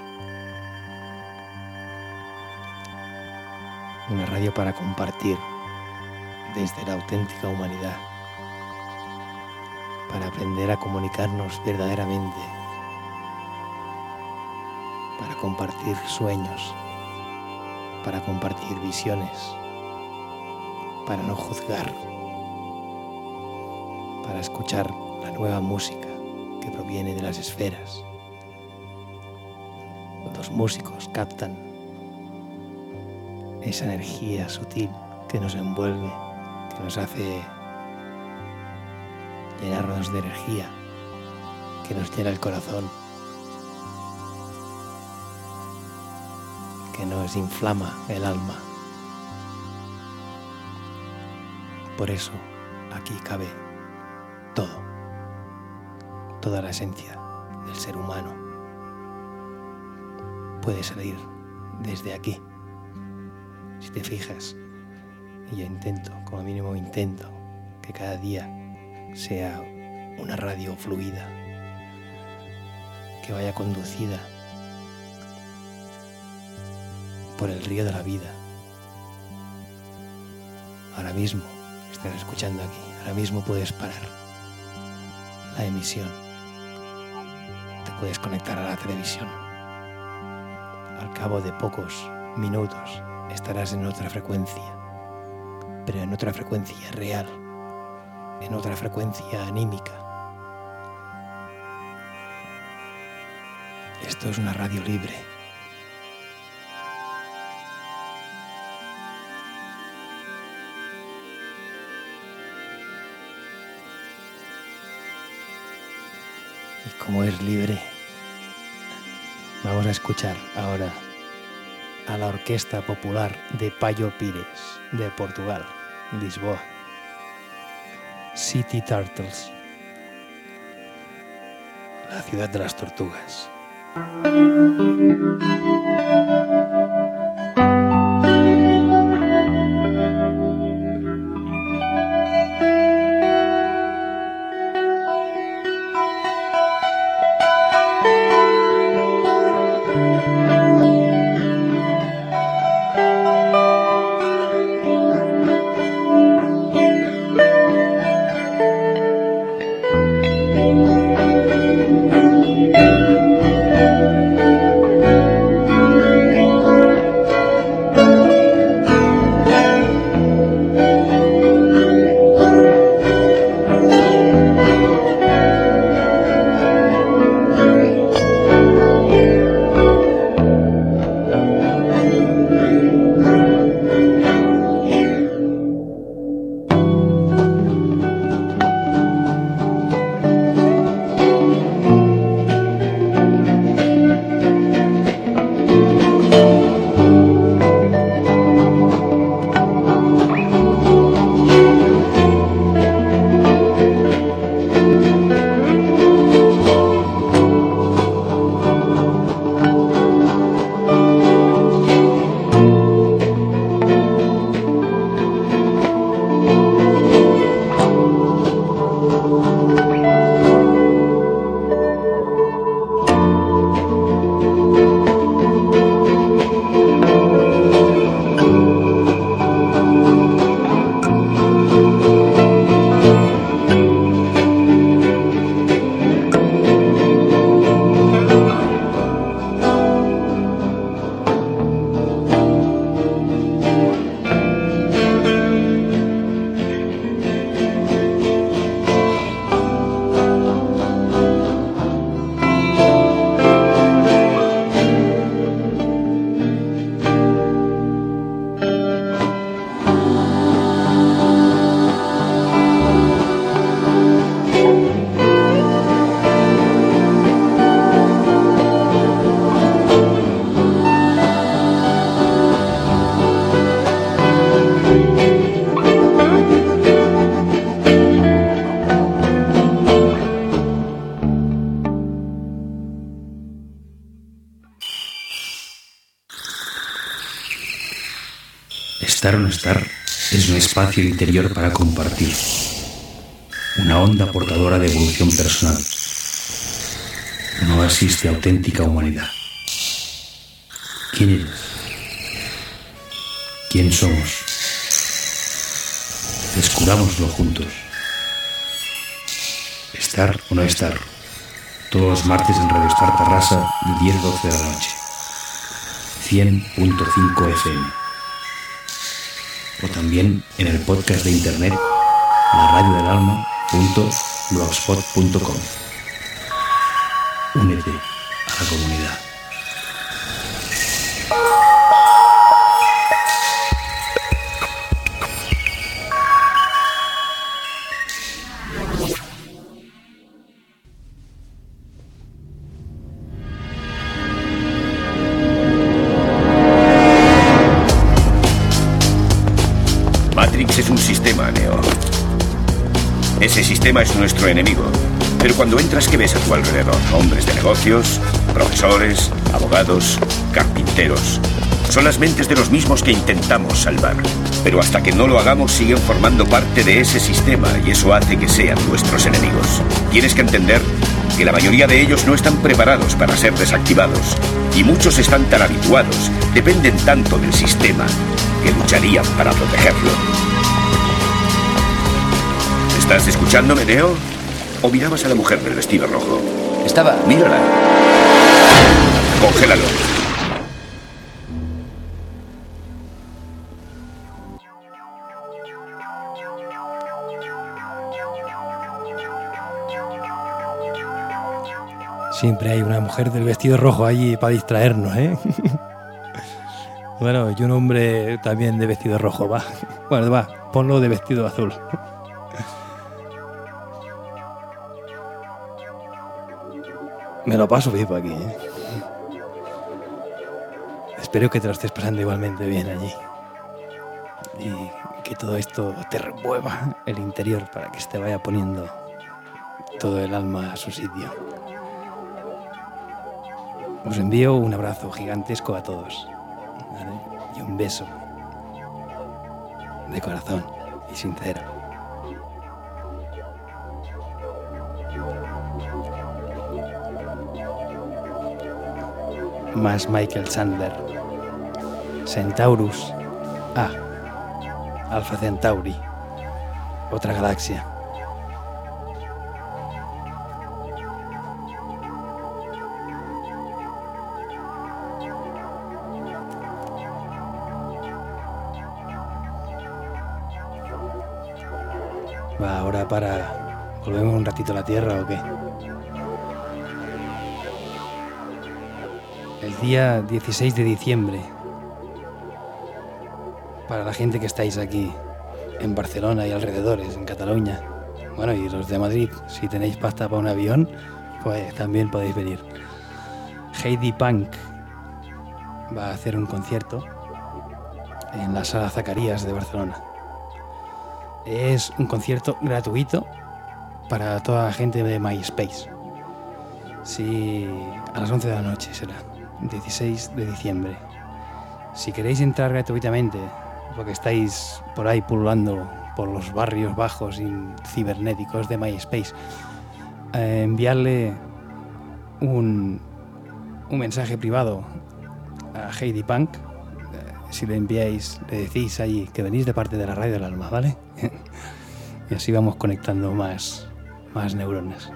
Una radio para compartir desde la auténtica humanidad, para aprender a comunicarnos verdaderamente, para compartir sueños, para compartir visiones, para no juzgar, para escuchar la nueva música que proviene de las esferas. Los músicos captan esa energía sutil que nos envuelve, que nos hace llenarnos de energía, que nos llena el corazón, que nos inflama el alma. Por eso aquí cabe todo, toda la esencia del ser humano puede salir desde aquí. Si te fijas, y yo intento, como mínimo intento, que cada día sea una radio fluida, que vaya conducida por el río de la vida. Ahora mismo estás escuchando aquí, ahora mismo puedes parar la emisión te puedes conectar a la televisión. Al cabo de pocos minutos estarás en otra frecuencia, pero en otra frecuencia real, en otra frecuencia anímica. Esto es una radio libre. Y como es libre, vamos a escuchar ahora a la Orquesta Popular de Paio Pires, de Portugal, Lisboa. City Turtles, la ciudad de las tortugas. Estar o no estar es un espacio interior para compartir, una onda portadora de evolución personal. No existe auténtica humanidad. ¿Quién eres? ¿Quién somos? Descubrámoslo juntos. Estar o no estar. Todos los martes en Radio Star Tarrasa de diez a doce de la noche. cien punto cinco F M. O también en el podcast de internet la radio del alma punto blogspot punto com. Únete a la comunidad. Matrix es un sistema, Neo. Ese sistema es nuestro enemigo. Pero cuando entras, ¿qué ves a tu alrededor? Hombres de negocios, profesores, abogados, carpinteros. Son las mentes de los mismos que intentamos salvar. Pero hasta que no lo hagamos, siguen formando parte de ese sistema y eso hace que sean nuestros enemigos. Tienes que entender que la mayoría de ellos no están preparados para ser desactivados y muchos están tan habituados, dependen tanto del sistema, que lucharían para protegerlo. ¿Estás escuchándome, Neo? ¿O mirabas a la mujer del vestido rojo? Estaba, mírala. Congélalo. Siempre hay una mujer del vestido rojo allí para distraernos, ¿eh? Bueno, y un hombre también de vestido rojo, va. Bueno, va, ponlo de vestido azul. Me lo paso vivo aquí, ¿eh? Espero que te lo estés pasando igualmente bien allí. Y que todo esto te remueva el interior para que se te vaya poniendo todo el alma a su sitio. Os envío un abrazo gigantesco a todos, ¿vale? Y un beso de corazón y sincero. Más Michael Sandler, Centaurus A, Alpha Centauri, otra galaxia. Va, ahora para... ¿Volvemos un ratito a la Tierra o qué? El día dieciséis de diciembre, para la gente que estáis aquí, en Barcelona y alrededores, en Cataluña, bueno, y los de Madrid, si tenéis pasta para un avión, pues también podéis venir. Heidi Punk va a hacer un concierto en la Sala Zacarías de Barcelona. Es un concierto gratuito para toda la gente de MySpace. Sí, a las once de la noche será, dieciséis de diciembre. Si queréis entrar gratuitamente, porque estáis por ahí pululando por los barrios bajos y cibernéticos de MySpace, eh, enviarle un, un mensaje privado a Heidi Punk. Si le enviáis, le decís allí que venís de parte de la Radio del Alma, ¿vale? Y así vamos conectando más, más neuronas.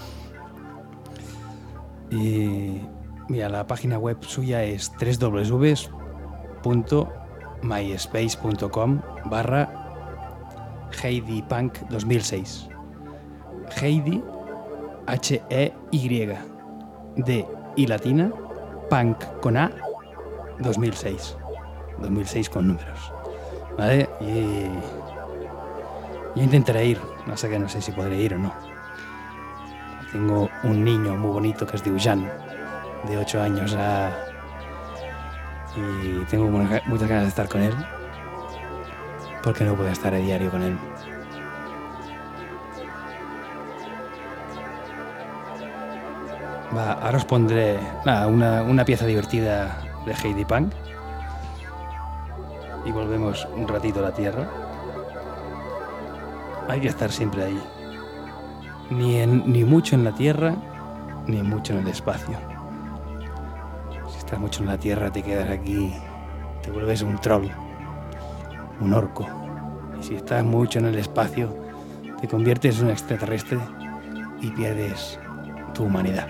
Y mira, la página web suya es doble u doble u doble u punto myspace punto com barra Heidi Punk dos mil seis. Heidi, H E Y D y latina, Punk con A, dos mil seis. dos mil seis con números, ¿vale? Y yo intentaré ir, no sé, que no sé si podré ir o no. Tengo un niño muy bonito que es de Jan, de ocho años, a... y tengo muchas ganas de estar con él, porque no puedo estar a diario con él. Va, ahora os pondré nada, una, una pieza divertida de Heidi Punk. Y volvemos un ratito a la Tierra. Hay que estar siempre ahí. Ni, en, ni mucho en la Tierra, ni mucho en el espacio. Si estás mucho en la Tierra, te quedas aquí, te vuelves un troll, un orco. Y si estás mucho en el espacio, te conviertes en un extraterrestre y pierdes tu humanidad.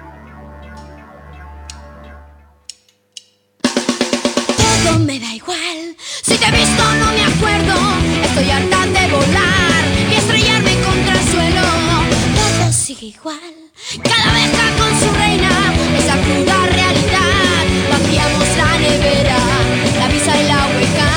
Todo me da igual. Si te he visto no me acuerdo. Estoy harta de volar y estrellarme contra el suelo. Todo sigue igual. Cada abeja con su reina. Esa cruda realidad. Vaciamos la nevera, la visa y la hueca.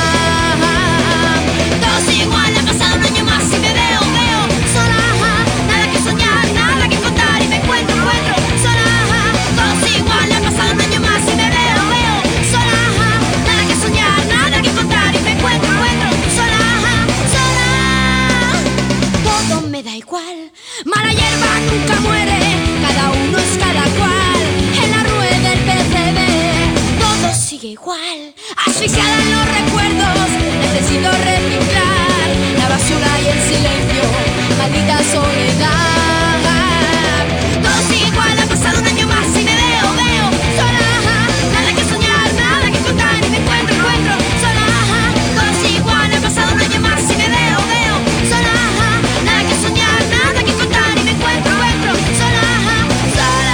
Todo sigue igual. Ha pasado un año más y me veo, veo sola. Nada que soñar, nada que contar y me encuentro, encuentro sola. Todo sigue igual. Ha pasado un año más y me veo, veo sola. Nada que soñar, nada que contar y me encuentro, encuentro sola, sola. Todo me da igual. Mala hierba nunca muere. Cada uno es cada cual. En la rueda del P C B todo sigue igual. Asfixiada en los recuerdos. Necesito reciclar la basura y el silencio. Maldita soledad. Todo sigue igual. Ha pasado un año más y me veo, veo sola. Nada que soñar, nada que contar y me encuentro, encuentro sola. Todo sigue igual. Ha pasado un año más y me veo, veo sola. Nada que soñar, nada que contar y me encuentro, encuentro sola, sola.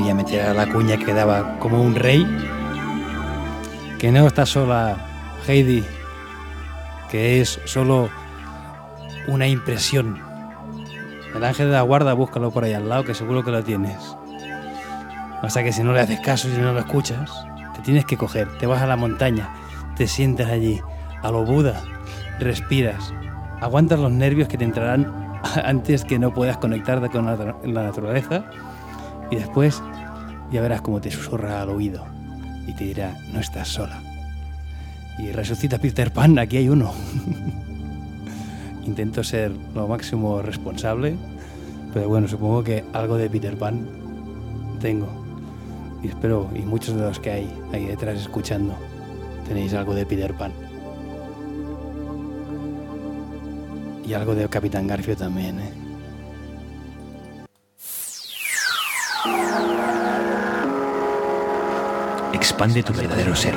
quería meter a la cuña que quedaba como un rey. Que no está sola Heidi, que es solo una impresión. El ángel de la guarda, búscalo por ahí al lado, que seguro que lo tienes. O sea que si no le haces caso y si no lo escuchas, te tienes que coger, te vas a la montaña, te sientas allí, a lo Buda, respiras, aguantas los nervios que te entrarán antes que no puedas conectarte con la, la naturaleza, y después ya verás cómo te susurra al oído y te dirá, no estás sola. Y resucita Peter Pan, aquí hay uno. Intento ser lo máximo responsable, pero bueno, supongo que algo de Peter Pan tengo. Y espero, y muchos de los que hay ahí detrás escuchando, tenéis algo de Peter Pan. Y algo de Capitán Garfio también, ¿eh? Expande tu verdadero ser.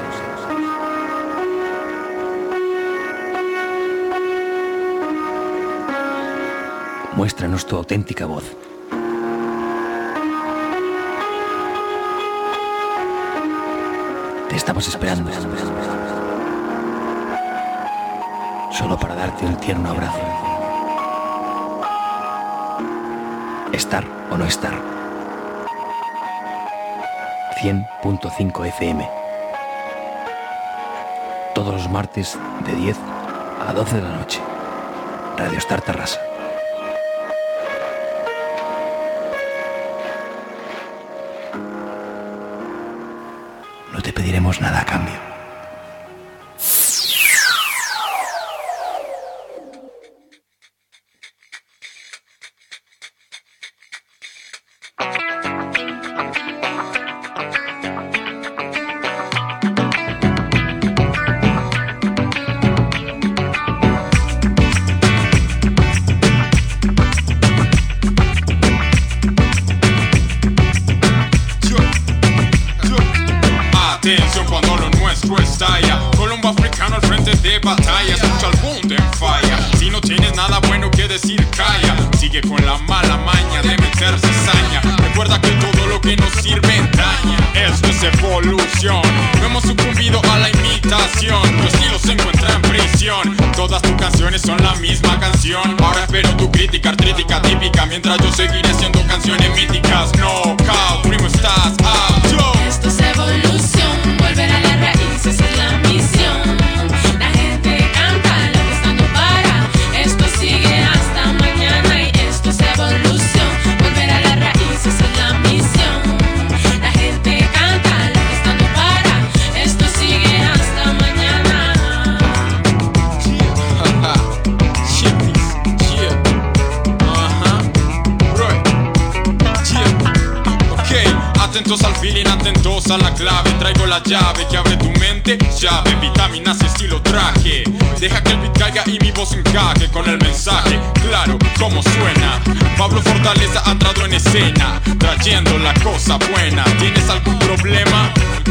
Muéstranos tu auténtica voz. Te estamos esperando. Solo para darte un tierno abrazo. Estar o no estar. cien punto cinco F M. Todos los martes de diez a doce de la noche. Radio Star Tarrasa. No te pediremos nada a cambio. Artrítica típica, mientras yo seguiré siendo canciones míticas. No, Cal, primo, estás out, yo. Esto es evolución, volver a las raíces es la misión. La gente canta, lo que está no para. Esto sigue hasta mañana y esto es evolución, volver a las raíces es la misión. La gente canta, lo que está no para. Esto sigue hasta mañana. Atentos al feeling, atentos a la clave. Traigo la llave que abre tu mente. Llave, vitaminas y estilo traje. Deja que el beat caiga y mi voz encaje con el mensaje. Claro, como suena. Pablo Fortaleza ha entrado en escena, trayendo la cosa buena. ¿Tienes algún problema?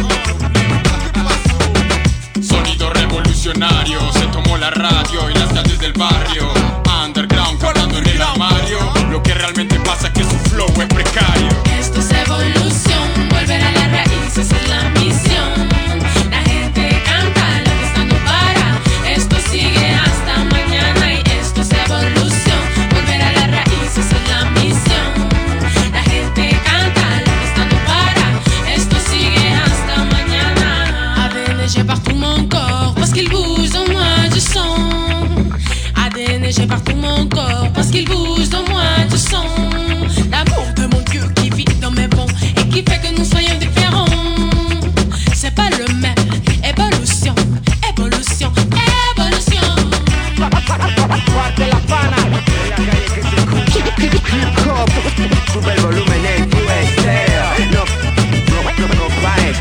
Sonido revolucionario. Se tomó la radio y las calles del barrio. Underground, cantando en el armario. Lo que realmente pasa es que su flow es precario. Esto es evolución, volver a las raíces es la misión. La gente canta, lo que está no para. Esto sigue hasta mañana y esto es evolución, volver a las raíces es la misión. La gente canta, lo que está no para. Esto sigue hasta mañana. A D N G partout mon corps, parce qu'il bouge dans moi je sens. A D N G partout mon corps, parce qu'il bouge dans moi je sens. L'amour de mon Dieu qui vit dans mes bons et qui fait que nous soyons différents. C'est pas le même. Évolution, évolution, évolution. Parte la pana. Sube el volumen en tu estéreo. No, no, no, no pares.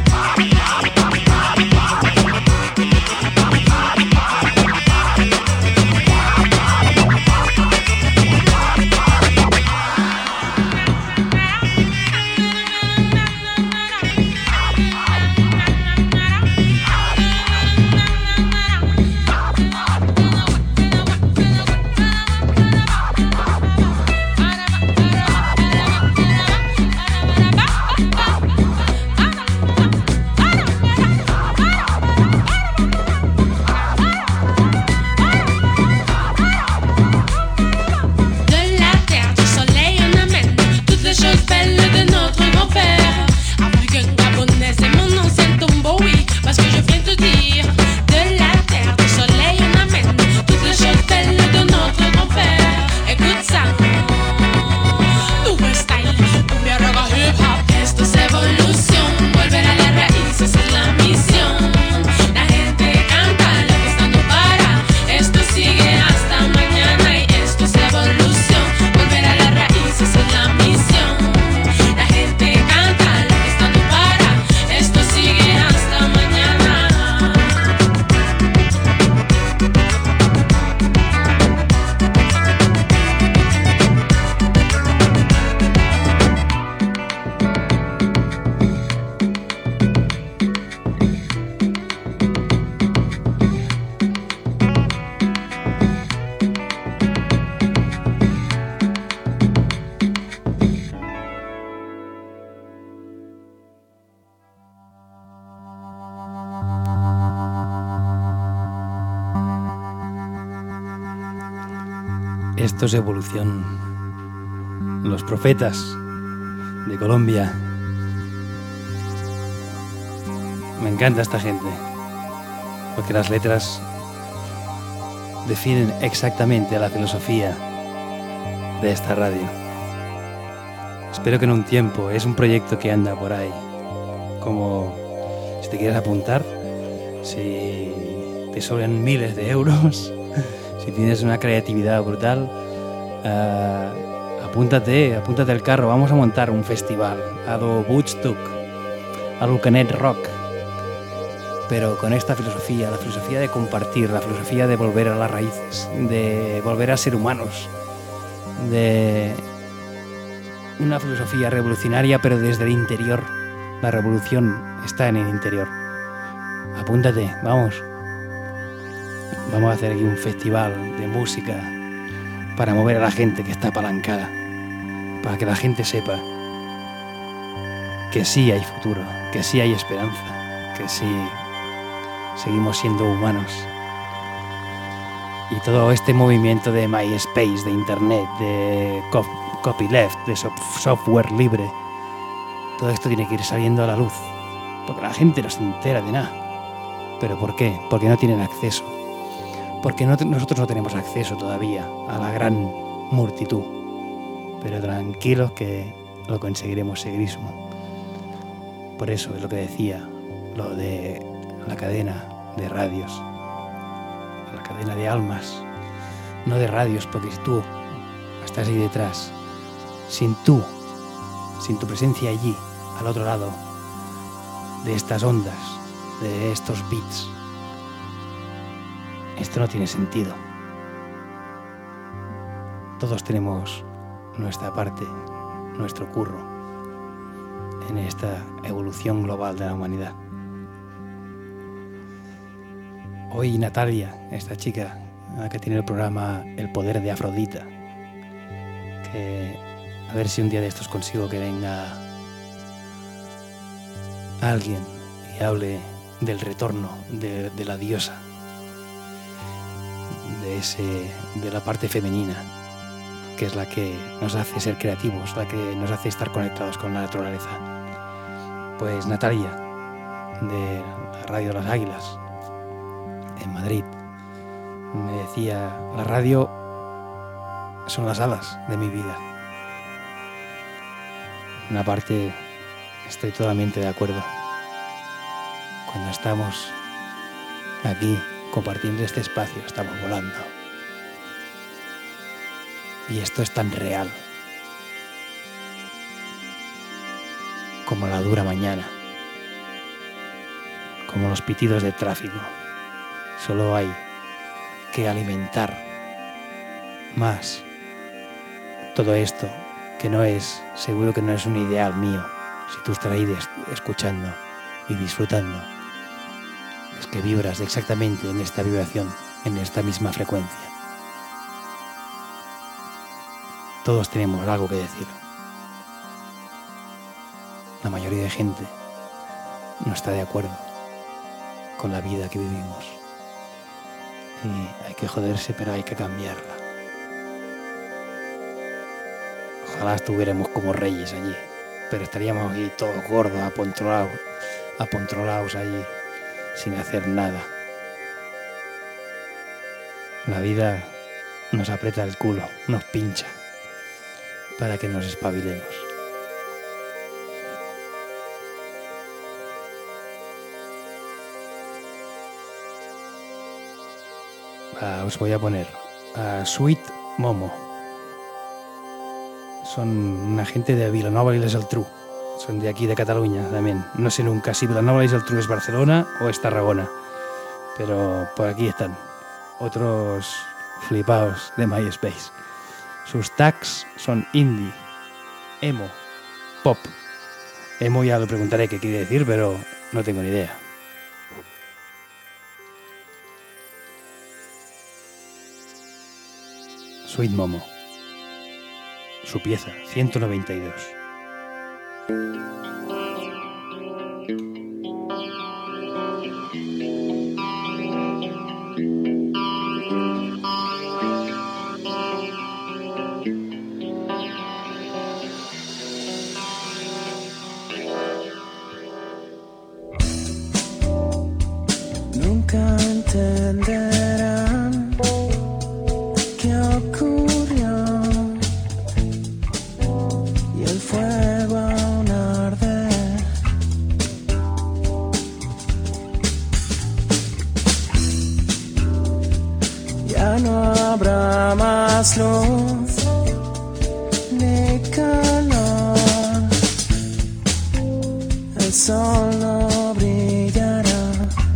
Esto es evolución. Los Profetas de Colombia. Me encanta esta gente, porque las letras definen exactamente a la filosofía de esta radio. Espero que en un tiempo, es un proyecto que anda por ahí, como si te quieres apuntar, si te sobran miles de euros, si tienes una creatividad brutal, uh, apúntate, apúntate al carro, vamos a montar un festival, a lo Woodstock, a lo Canet Rock, pero con esta filosofía, la filosofía de compartir, la filosofía de volver a las raíces, de volver a ser humanos, de una filosofía revolucionaria pero desde el interior. La revolución está en el interior. Apúntate, vamos. Vamos a hacer aquí un festival de música para mover a la gente que está apalancada, para que la gente sepa que sí hay futuro, que sí hay esperanza, que sí seguimos siendo humanos. Y todo este movimiento de MySpace, de Internet, de copyleft, de software libre, todo esto tiene que ir saliendo a la luz, porque la gente no se entera de nada. ¿Pero por qué? Porque no tienen acceso. Porque no, nosotros no tenemos acceso todavía a la gran multitud. Pero tranquilos que lo conseguiremos segurísimo. Por eso es lo que decía, lo de la cadena de radios, la cadena de almas, no de radios, porque si tú estás ahí detrás, sin tú, sin tu presencia allí, al otro lado de estas ondas, de estos beats, esto no tiene sentido. Todos tenemos nuestra parte, nuestro curro en esta evolución global de la humanidad. Hoy Natalia, esta chica que tiene el programa El Poder de Afrodita, que a ver si un día de estos consigo que venga alguien y hable del retorno de, de la diosa, de, ese, de la parte femenina, que es la que nos hace ser creativos, la que nos hace estar conectados con la naturaleza. Pues Natalia, de la Radio de las Águilas, en Madrid, me decía, la radio son las alas de mi vida. Una parte estoy totalmente de acuerdo. Cuando estamos aquí compartiendo este espacio, estamos volando. Y esto es tan real como la dura mañana, como los pitidos de tráfico. Solo hay que alimentar más todo esto, que no es, seguro que no es un ideal mío, si tú estás ahí escuchando y disfrutando. Es que vibras exactamente en esta vibración, en esta misma frecuencia. Todos tenemos algo que decir. La mayoría de gente no está de acuerdo con la vida que vivimos. Y hay que joderse, pero hay que cambiarla. Ojalá estuviéramos como reyes allí, pero estaríamos aquí todos gordos, apontrolados, apontrolados allí, sin hacer nada. La vida nos aprieta el culo, nos pincha, para que nos espabilemos. Ah, os voy a poner a Sweet Momo. Son una gente de Vilanova y la Geltrú. Son de aquí, de Cataluña también. No sé nunca si Vilanova y la Geltrú es Barcelona o es Tarragona, pero por aquí están otros flipaos de MySpace. Sus tags son indie, emo, pop. Emo ya lo preguntaré qué quiere decir, pero no tengo ni idea. Sweet Momo. Su pieza, ciento noventa y dos. ya no habrá más luz ni calor. El sol no brillará,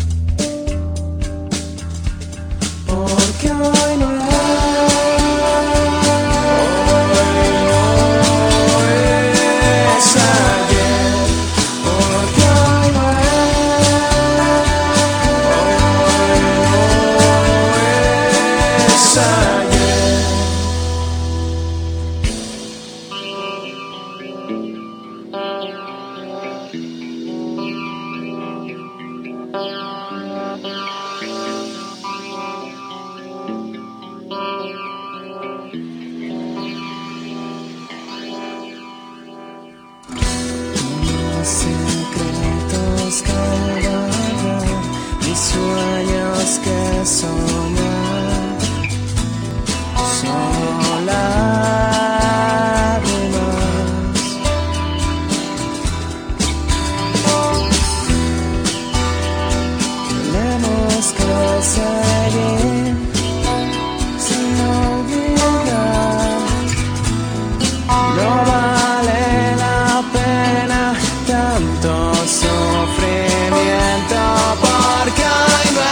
porque hoy no es. Secretos que guardar, mis sueños que soñar, son lágrimas. Tenemos que seguir sin olvidar. No vale la pena tanto sufrimiento, porque hoy no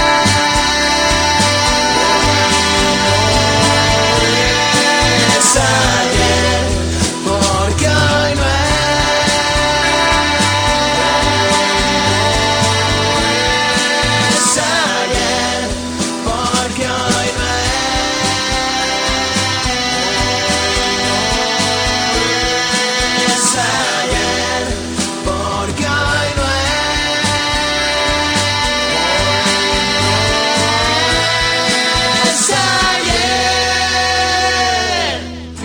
es ayer, porque hoy no es ayer, porque hoy no es ayer, porque hoy no es ayer.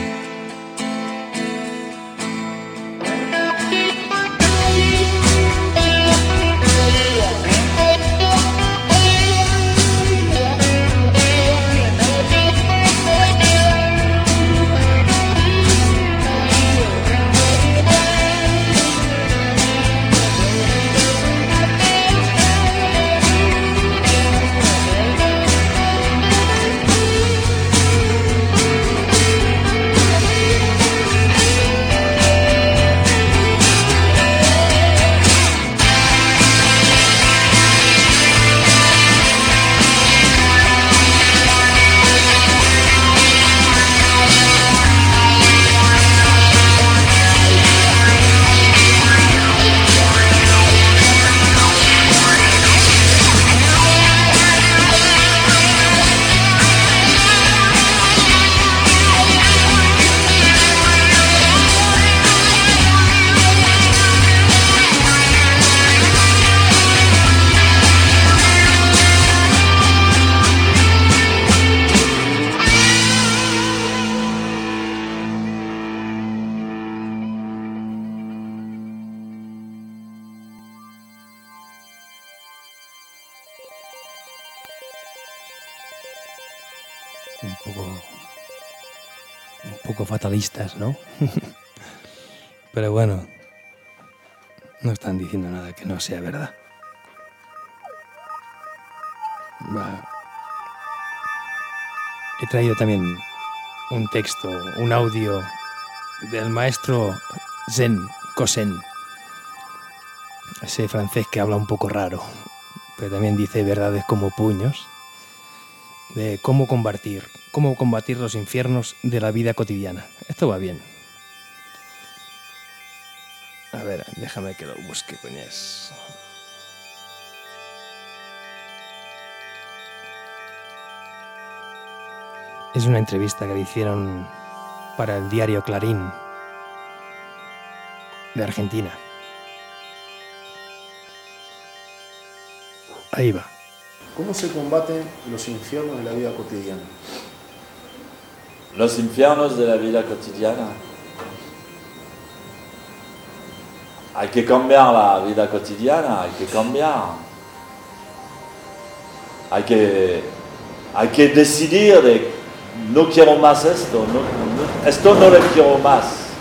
Un poco, un poco fatalistas, ¿no? Pero bueno, no están diciendo nada que no sea verdad. Va. He traído también un texto, un audio del maestro Zen Kosen, ese francés que habla un poco raro, pero también dice verdades como puños, de cómo combatir, cómo combatir los infiernos de la vida cotidiana. Esto va bien. A ver, déjame que lo busque, coñes. Es una entrevista que le hicieron para el diario Clarín de Argentina. Ahí va. ¿Cómo se combaten los infiernos de la vida cotidiana? Los infiernos de la vida cotidiana. Hay que cambiar la vida cotidiana, hay que cambiar. Hay que, hay que decidir de no quiero más esto, no, no, esto no lo quiero más.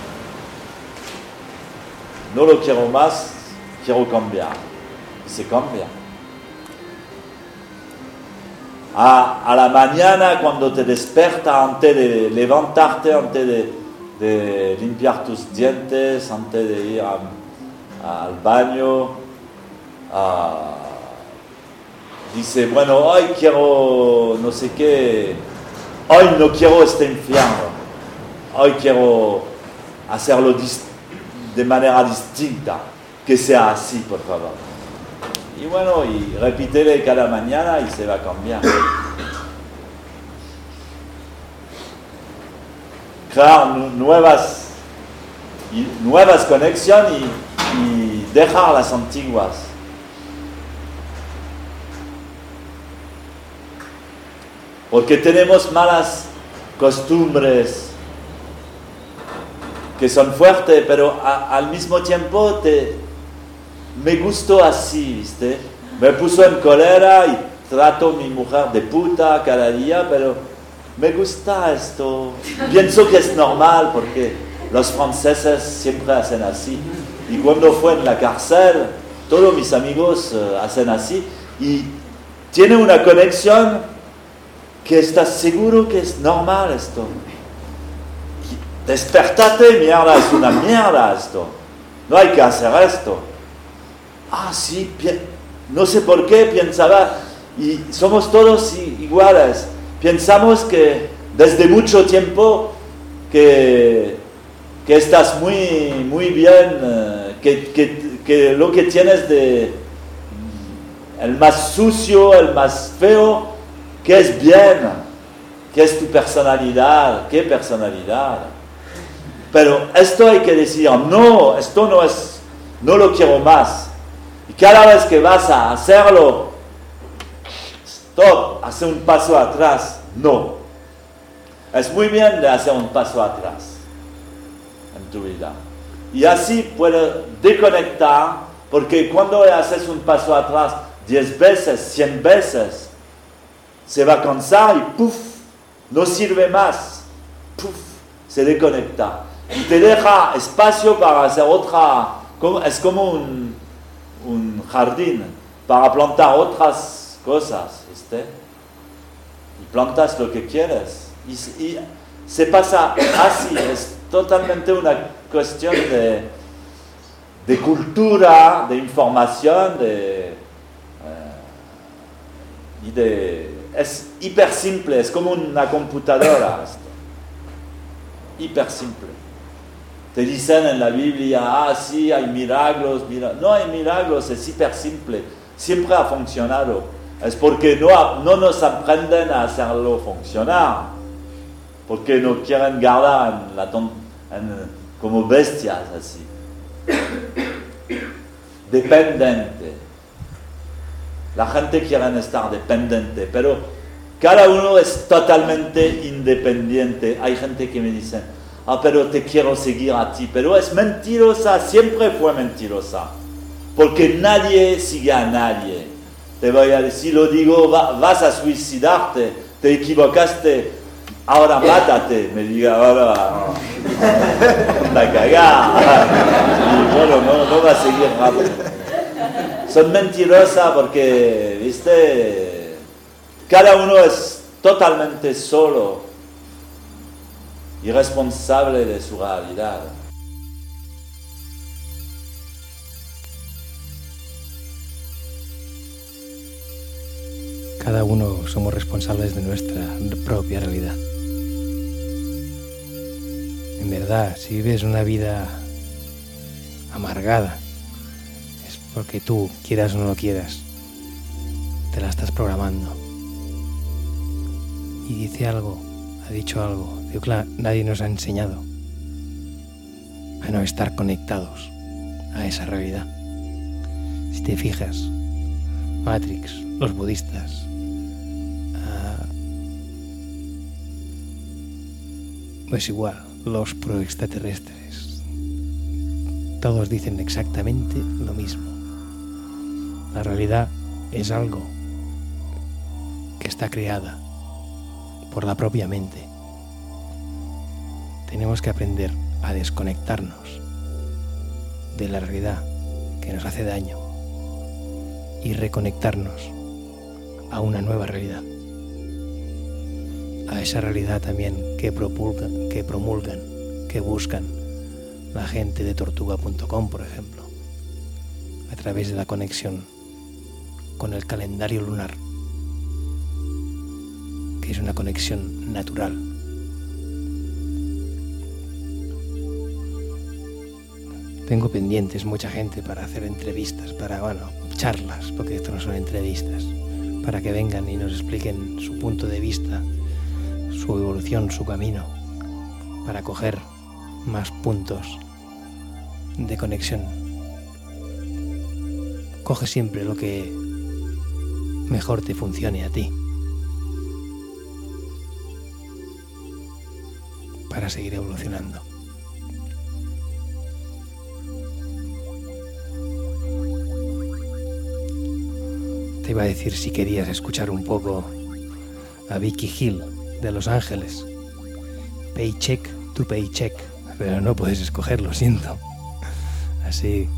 No lo quiero más, quiero cambiar. Y se cambia. A, a la mañana cuando te despiertas, antes de levantarte, antes de, de limpiar tus dientes, antes de ir a, a, al baño, a, dice, bueno, hoy quiero no sé qué, hoy no quiero este infierno, hoy quiero hacerlo dis- de manera distinta, que sea así, por favor. Y bueno, y repítele cada mañana y se va a cambiar. Crear nuevas, y, nuevas conexiones y, y dejar las antiguas. Porque tenemos malas costumbres que son fuertes, pero a, al mismo tiempo te... Me gustó así, ¿viste? Me puso en cólera y trato a mi mujer de puta cada día, pero me gusta esto. Pienso que es normal porque los franceses siempre hacen así. Y cuando fue en la cárcel, todos mis amigos uh, hacen así. Y tiene una conexión que estás seguro que es normal esto. Despertate, mierda, es una mierda esto. No hay que hacer esto. Ah, sí, no sé por qué pensaba, y somos todos iguales. Pensamos que desde mucho tiempo que, que estás muy, muy bien, que, que, que lo que tienes de el más sucio, el más feo, que es bien, que es tu personalidad, qué personalidad. Pero esto hay que decir, no, esto no es, no lo quiero más. Y cada vez que vas a hacerlo, stop, hace un paso atrás. No. Es muy bien de hacer un paso atrás en tu vida. Y así puedes desconectar, porque cuando haces un paso atrás diez veces, cien veces, se va a cansar y puff, no sirve más. Puff, se desconecta. Y te deja espacio para hacer otra, es como un... un jardín para plantar otras cosas, ¿viste? Y plantas lo que quieres. Y, y se pasa así, es totalmente una cuestión de, de cultura, de información, de, eh, y de... Es hiper simple, es como una computadora esto. Hiper simple. Te dicen en la Biblia, ah, sí, hay milagros, mira. No hay milagros, es hiper simple. Siempre ha funcionado. Es porque no, no nos aprenden a hacerlo funcionar. Porque no quieren guardar en la ton, en, como bestias así. Dependiente. La gente quiere estar dependiente, pero cada uno es totalmente independiente. Hay gente que me dice, ah, pero te quiero seguir a ti, pero es mentirosa, siempre fue mentirosa, porque nadie sigue a nadie. Te voy a decir, lo digo, va, vas a suicidarte, te equivocaste, ahora mátate, me diga, ahora, anda cagada, y bueno, no, no va a seguir rápido. Son mentirosas porque, viste, cada uno es totalmente solo y responsable de su realidad. Cada uno somos responsables de nuestra propia realidad. En verdad, si vives una vida amargada, es porque tú, quieras o no lo quieras, te la estás programando. Y dice algo, ha dicho algo, digo, claro, nadie nos ha enseñado a no estar conectados a esa realidad. Si te fijas, Matrix, los budistas, pues igual, los pro-extraterrestres, todos dicen exactamente lo mismo. La realidad es algo que está creada por la propia mente. Tenemos que aprender a desconectarnos de la realidad que nos hace daño y reconectarnos a una nueva realidad. a esa realidad también que promulgan, que promulgan, que buscan la gente de tortuga punto com, por ejemplo, a través de la conexión con el calendario lunar, que es una conexión natural. Tengo pendientes mucha gente para hacer entrevistas, para, bueno, charlas, porque esto no son entrevistas, para que vengan y nos expliquen su punto de vista, su evolución, su camino, para coger más puntos de conexión. Coge siempre lo que mejor te funcione a ti, para seguir evolucionando. Te iba a decir si querías escuchar un poco a Vicky Hill de Los Ángeles, Paycheck to Paycheck, pero no puedes escoger, lo siento. Así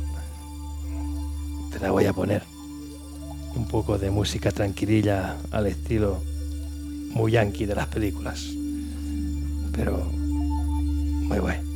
te la voy a poner. Un poco de música tranquililla al estilo muy yankee de las películas, pero muy bueno.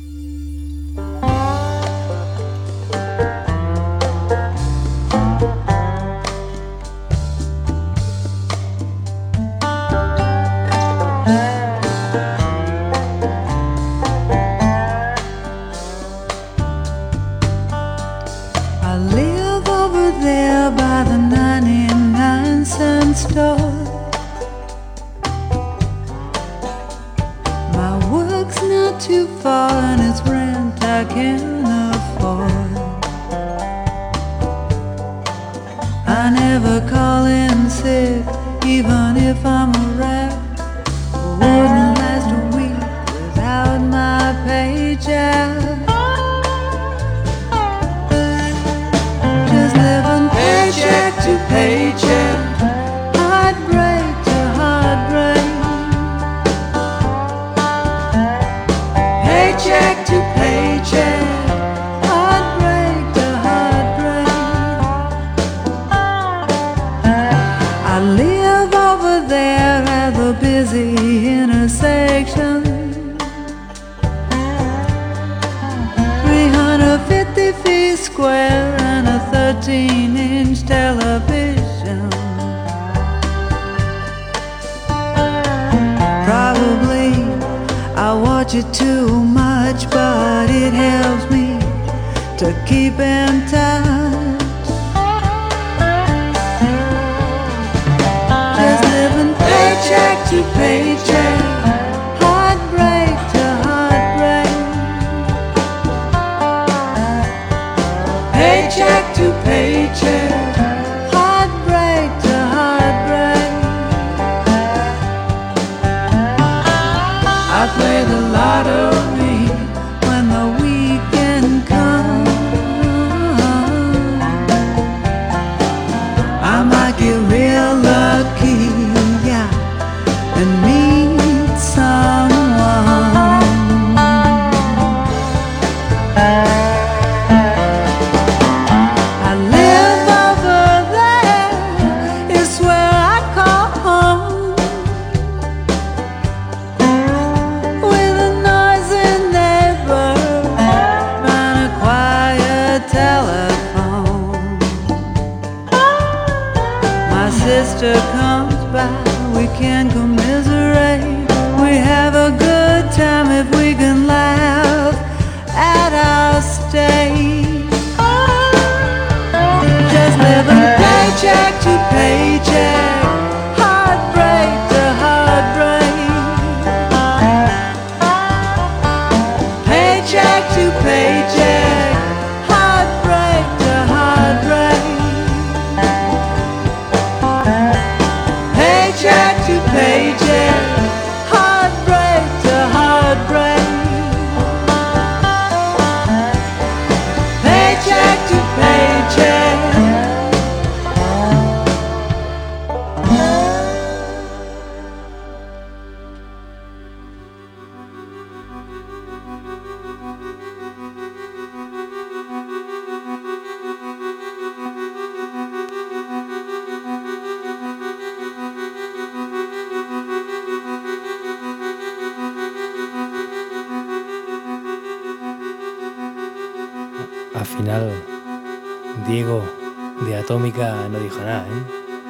final, Diego de Atómica no dijo nada, ¿eh?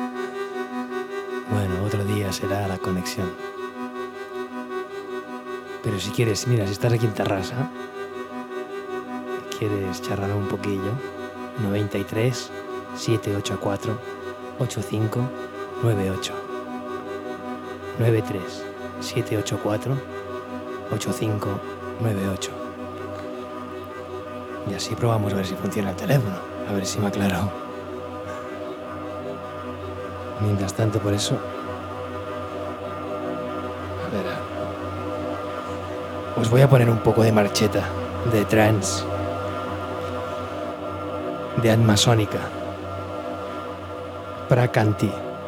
Bueno, otro día será la conexión. Pero si quieres, mira, si estás aquí en Tarrasa, quieres charlar un poquillo, noventa y tres, setecientos ochenta y cuatro, ochenta y cinco noventa y ocho. noventa y tres, setecientos ochenta y cuatro, ochenta y cinco noventa y ocho. Y así probamos a ver si funciona el teléfono, a ver si me aclaro. Mientras tanto, por eso... A ver... Os voy a poner un poco de marcheta, de trance, de atmasónica, prakanti,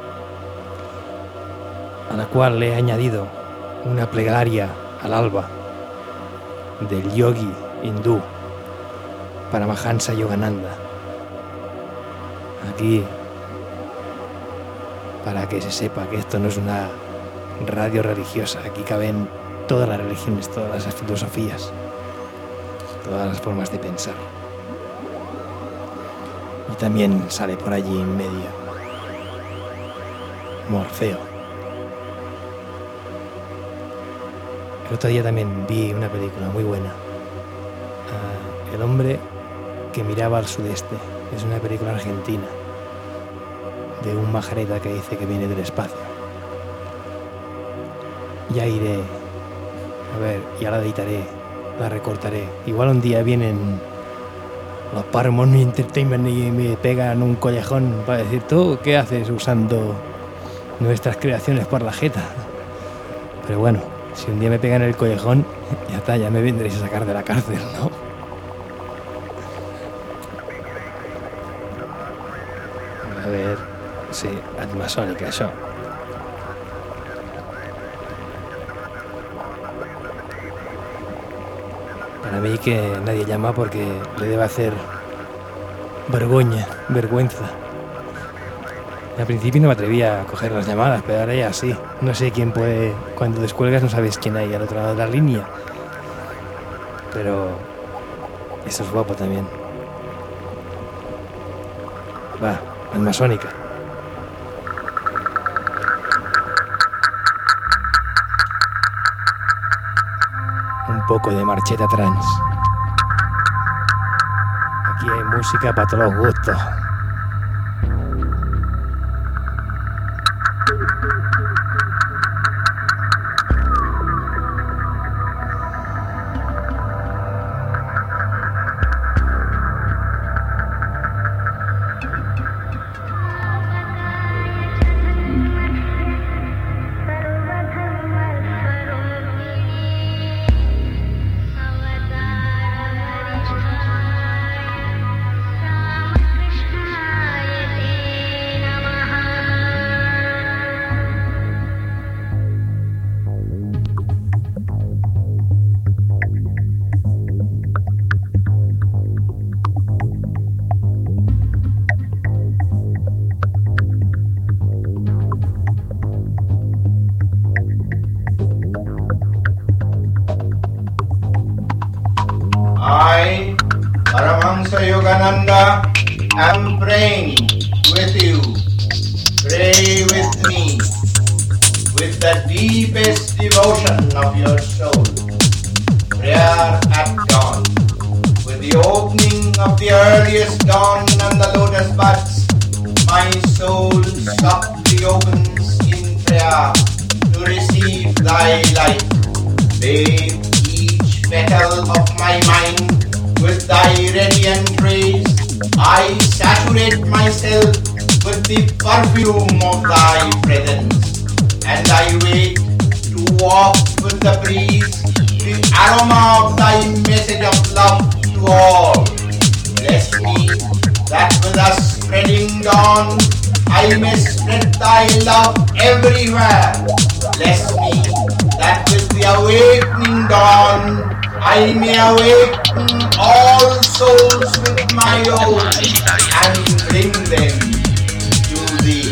a la cual le he añadido una plegaria al alba del yogi hindú Paramahansa Yogananda. Aquí, para que se sepa que esto no es una radio religiosa, aquí caben todas las religiones, todas las filosofías, todas las formas de pensar. Y también sale por allí en medio Morfeo. El otro día también vi una película muy buena, uh, El hombre que miraba al sudeste. Es una película argentina de un majareta que dice que viene del espacio. Ya iré a ver, ya la editaré, la recortaré. Igual un día vienen los Paramount Entertainment y me pegan un collejón para decir: ¿tú qué haces usando nuestras creaciones por la jeta? Pero bueno, si un día me pegan el collejón, ya está, ya me vendréis a sacar de la cárcel, ¿no? A ver, sí, atmasónica, eso. Para mí que nadie llama porque le debe hacer vergüenza, vergüenza. Al principio no me atrevía a coger las llamadas, pero ahora ya sí. No sé quién puede... Cuando descuelgas no sabes quién hay al otro lado de la línea. Pero eso es guapo también. Va, atmasónica. Un poco de marcheta trance. Aquí hay música para todos los gustos. I, Paramahansa Yogananda, am praying with you. Pray with me, with the deepest devotion of your soul. Prayer at dawn, with the opening of the earliest dawn and the lotus buds, my soul softly opens in prayer to receive thy light. Bathe each petal of my mind with thy radiant rays. I saturate myself with the perfume of thy presence, and I wait to walk with the breeze, the aroma of thy message of love to all. Bless me, that with a spreading dawn, I may spread thy love everywhere. Bless me, that with the awakening dawn, I may awaken all souls with my own and bring them to thee.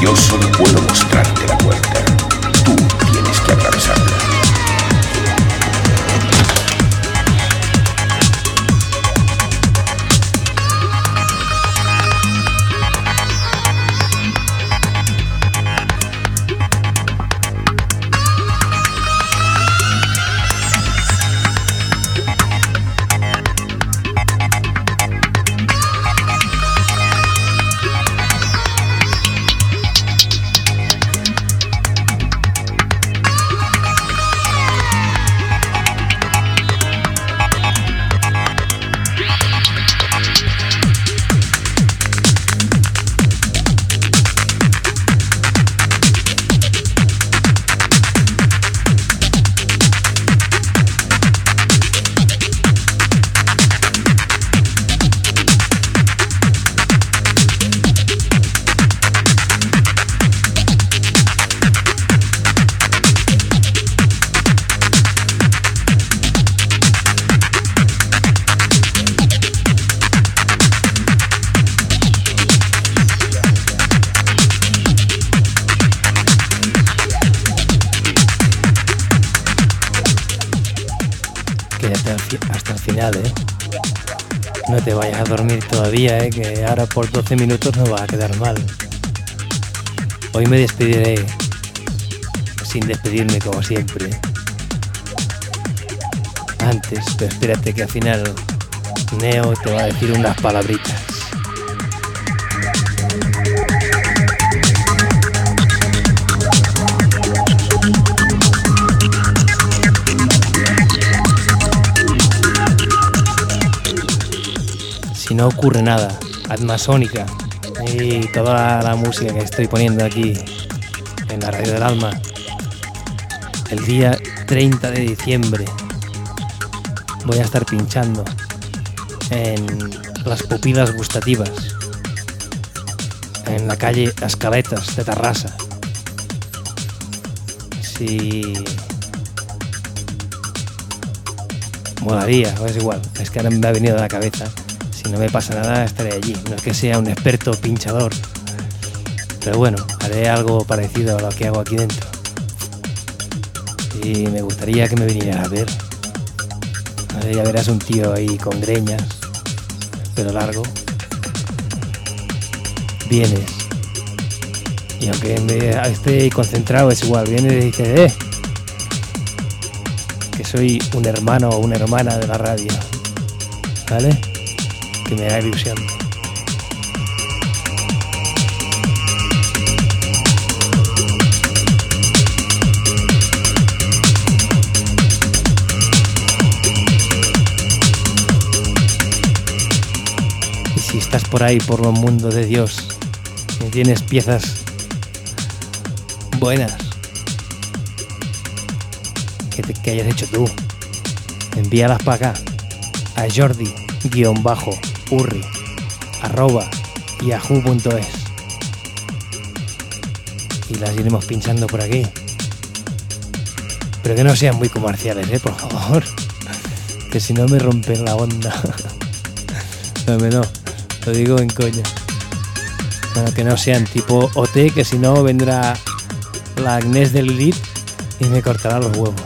Yo solo puedo mostrarte la puerta. Tú tienes que atravesarla. Hasta el final, ¿eh? No te vayas a dormir todavía, ¿eh? Que ahora por doce minutos no va a quedar mal. Hoy me despediré sin despedirme como siempre. Antes, pero espérate que al final Neo te va a decir unas palabritas. Si no ocurre nada, Atmasónica y toda la música que estoy poniendo aquí en la Radio del Alma, el día treinta de diciembre voy a estar pinchando en las Pupilas Gustativas, en la calle Escaletas de Tarrasa. Si molaría, o es igual, es que ahora me ha venido a la cabeza. Si no me pasa nada, estaré allí. No es que sea un experto pinchador, pero bueno, haré algo parecido a lo que hago aquí dentro. Y me gustaría que me vinieras a ver. Ya verás un tío ahí con greñas, pelo largo. Vienes. Y aunque me esté concentrado, es igual. Vienes y dices, eh, que soy un hermano o una hermana de la radio. ¿Vale? Que me da ilusión. Y si estás por ahí, por los mundos de Dios, y tienes piezas buenas que, te, que hayas hecho tú, envíalas para acá a Jordi guión bajo urri arroba yahoo punto es y las iremos pinchando por aquí, pero que no sean muy comerciales, eh, por favor, que si no me rompen la onda. No, no, lo digo en coña. Bueno, que no sean tipo O T, que si no vendrá la Agnés de Lilith y me cortará los huevos.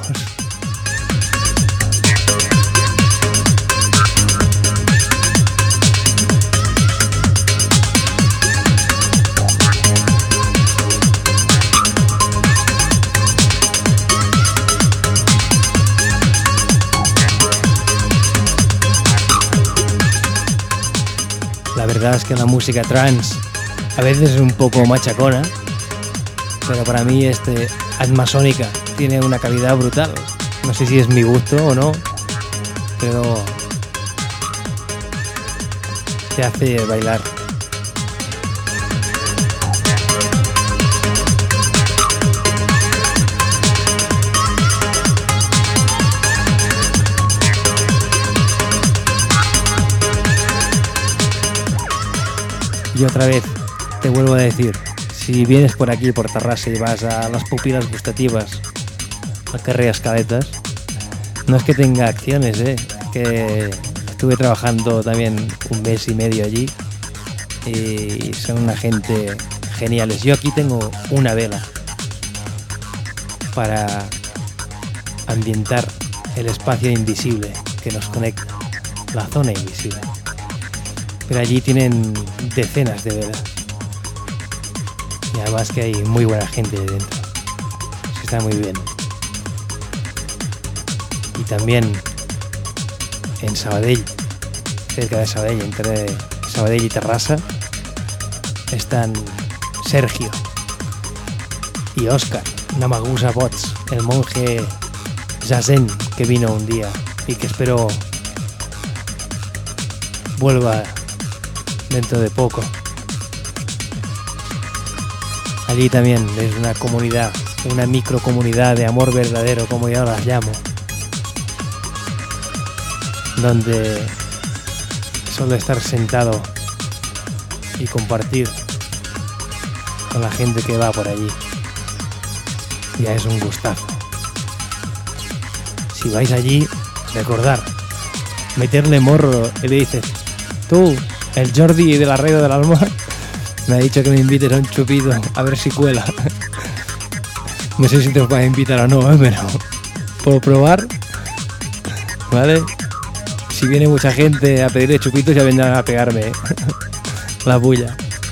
La verdad es que la música trance a veces es un poco machacona, pero para mí este Atmasónica tiene una calidad brutal. No sé si es mi gusto o no, pero te hace bailar. Y otra vez, te vuelvo a decir, si vienes por aquí, por Tarrasa, y vas a las Pupilas Gustativas, al carrer Escaletas, no es que tenga acciones, ¿eh? Que estuve trabajando también un mes y medio allí y son una gente geniales. Yo aquí tengo una vela para ambientar el espacio invisible que nos conecta, la zona invisible. Pero allí tienen decenas de velas. Y además que hay muy buena gente dentro. Es que está muy bien. Y también en Sabadell, cerca de Sabadell, entre Sabadell y Terrassa, están Sergio y Óscar Namagusa Bots, el monje zazen que vino un día y que espero vuelva dentro de poco. Allí también es una comunidad, una microcomunidad de amor verdadero, como yo las llamo, donde solo estar sentado y compartir con la gente que va por allí ya es un gustazo. Si vais allí, recordar, meterle morro y le dices: tú, el Jordi de la Radio del Alma, me ha dicho que me invites a un chupito, a ver si cuela. No sé si te os va a invitar o no, ¿eh? Pero por probar, ¿vale? Si viene mucha gente a pedirle chupitos, ya vendrán a pegarme la bulla.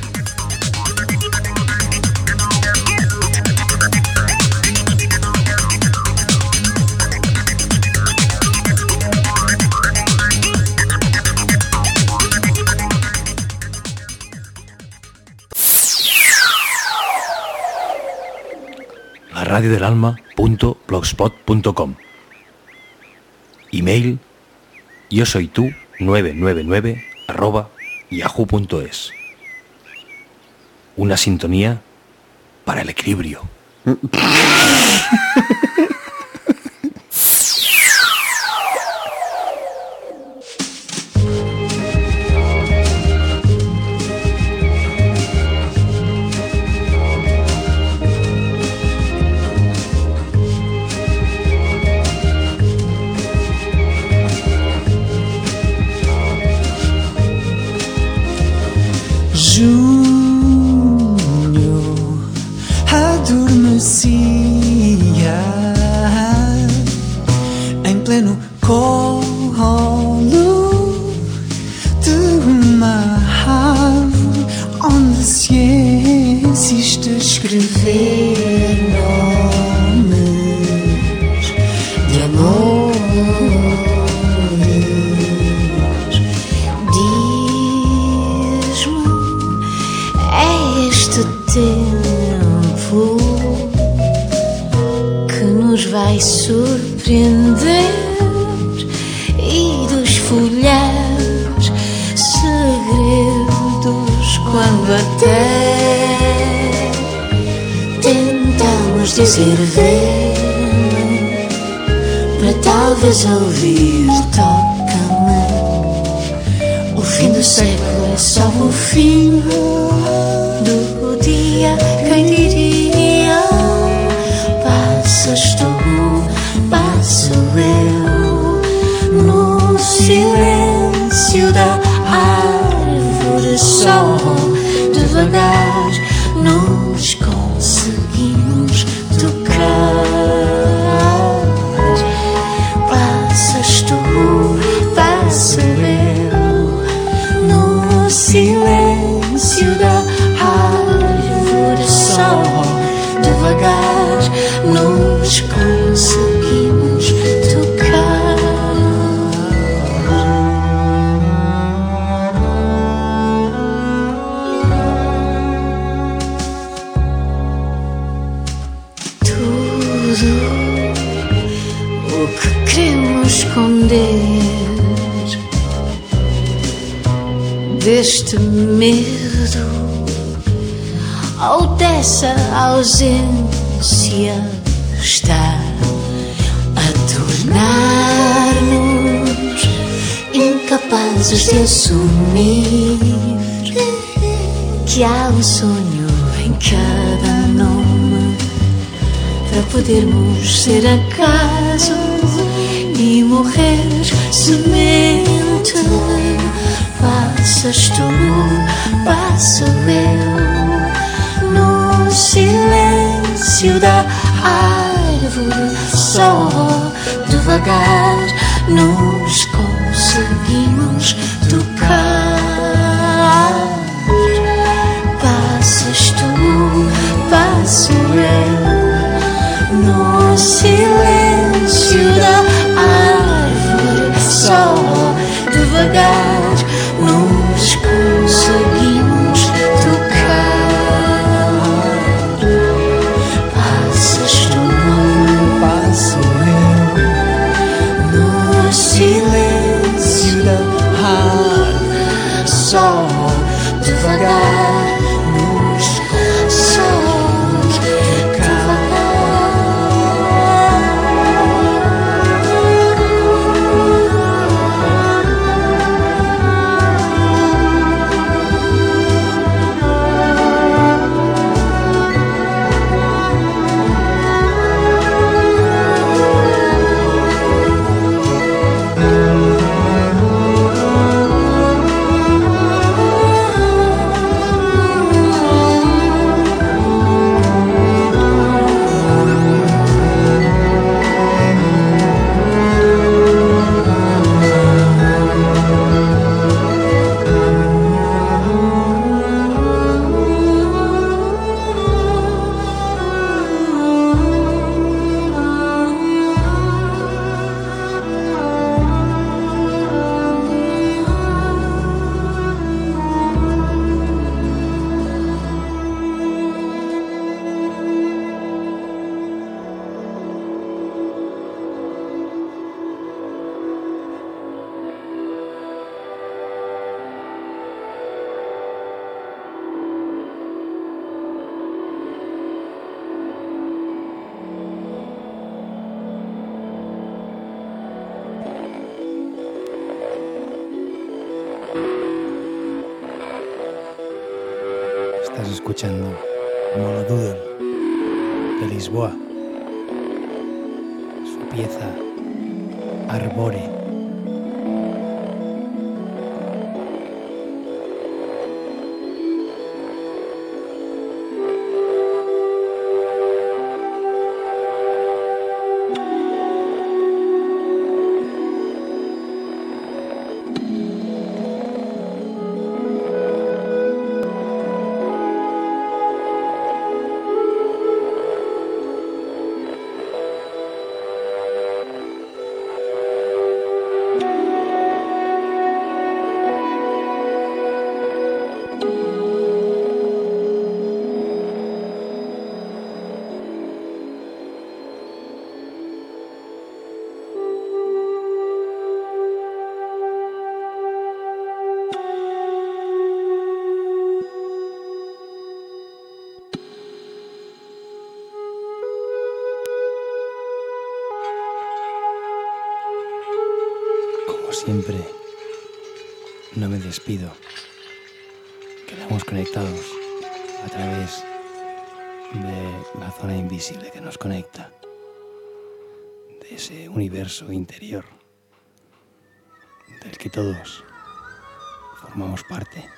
la radio del alma punto blogspot punto com. Email yo soy tú nueve nueve nueve arroba yahoo punto es. Una sintonía para el equilibrio. Junho adormecia em pleno colo de uma árvore onde se existe a escrever nomes de amor. Tempo que nos vai surpreender e dos folhados segredos quando até tentamos dizer vem para talvez ouvir toca-me. O fim do século é só o fim do dia, quem diria? Passas tu, passo eu, no silêncio da árvore, só devagar nos conseguimos tocar. Passas tu, passo eu, no silêncio da árvore, só devagar nos conseguimos tocar. Tudo o que queremos esconder deste medo ou dessa ausência está a tornar-nos incapazes de assumir que há um sonho em cada nome para podermos ser acaso e morrer semente. Passas tu, passo eu, silêncio da árvore, só devagar nos conseguimos tocar. Passas tu, passo eu, no silêncio da árvore, só devagar nos conseguimos tocar. Passas tu, passo eu, no silêncio da árvore, só devagar nos conseguimos Estás escuchando Molodoodle de Lisboa, su pieza Arbore. Siempre no me despido. Quedamos conectados a través de la zona invisible que nos conecta, de ese universo interior del que todos formamos parte.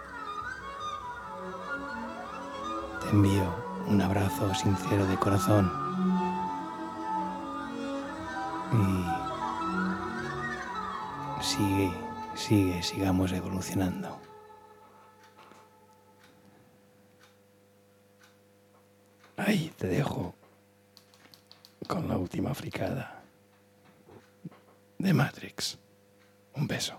Te envío un abrazo sincero de corazón y Sigue, sigue, sigamos evolucionando. Ahí te dejo con la última fricada de Matrix. Un beso.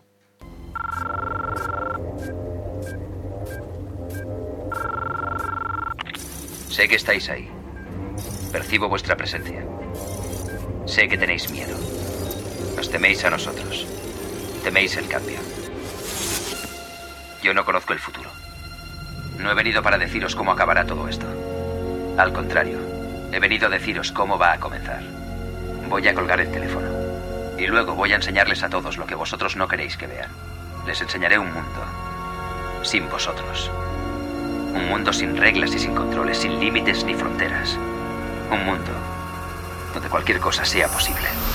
Sé que estáis ahí. Percibo vuestra presencia. Sé que tenéis miedo. Nos teméis a nosotros. Teméis el cambio. Yo no conozco el futuro. No he venido para deciros cómo acabará todo esto. Al contrario, he venido a deciros cómo va a comenzar. Voy a colgar el teléfono. Y luego voy a enseñarles a todos lo que vosotros no queréis que vean. Les enseñaré un mundo sin vosotros. Un mundo sin reglas y sin controles, sin límites ni fronteras. Un mundo donde cualquier cosa sea posible.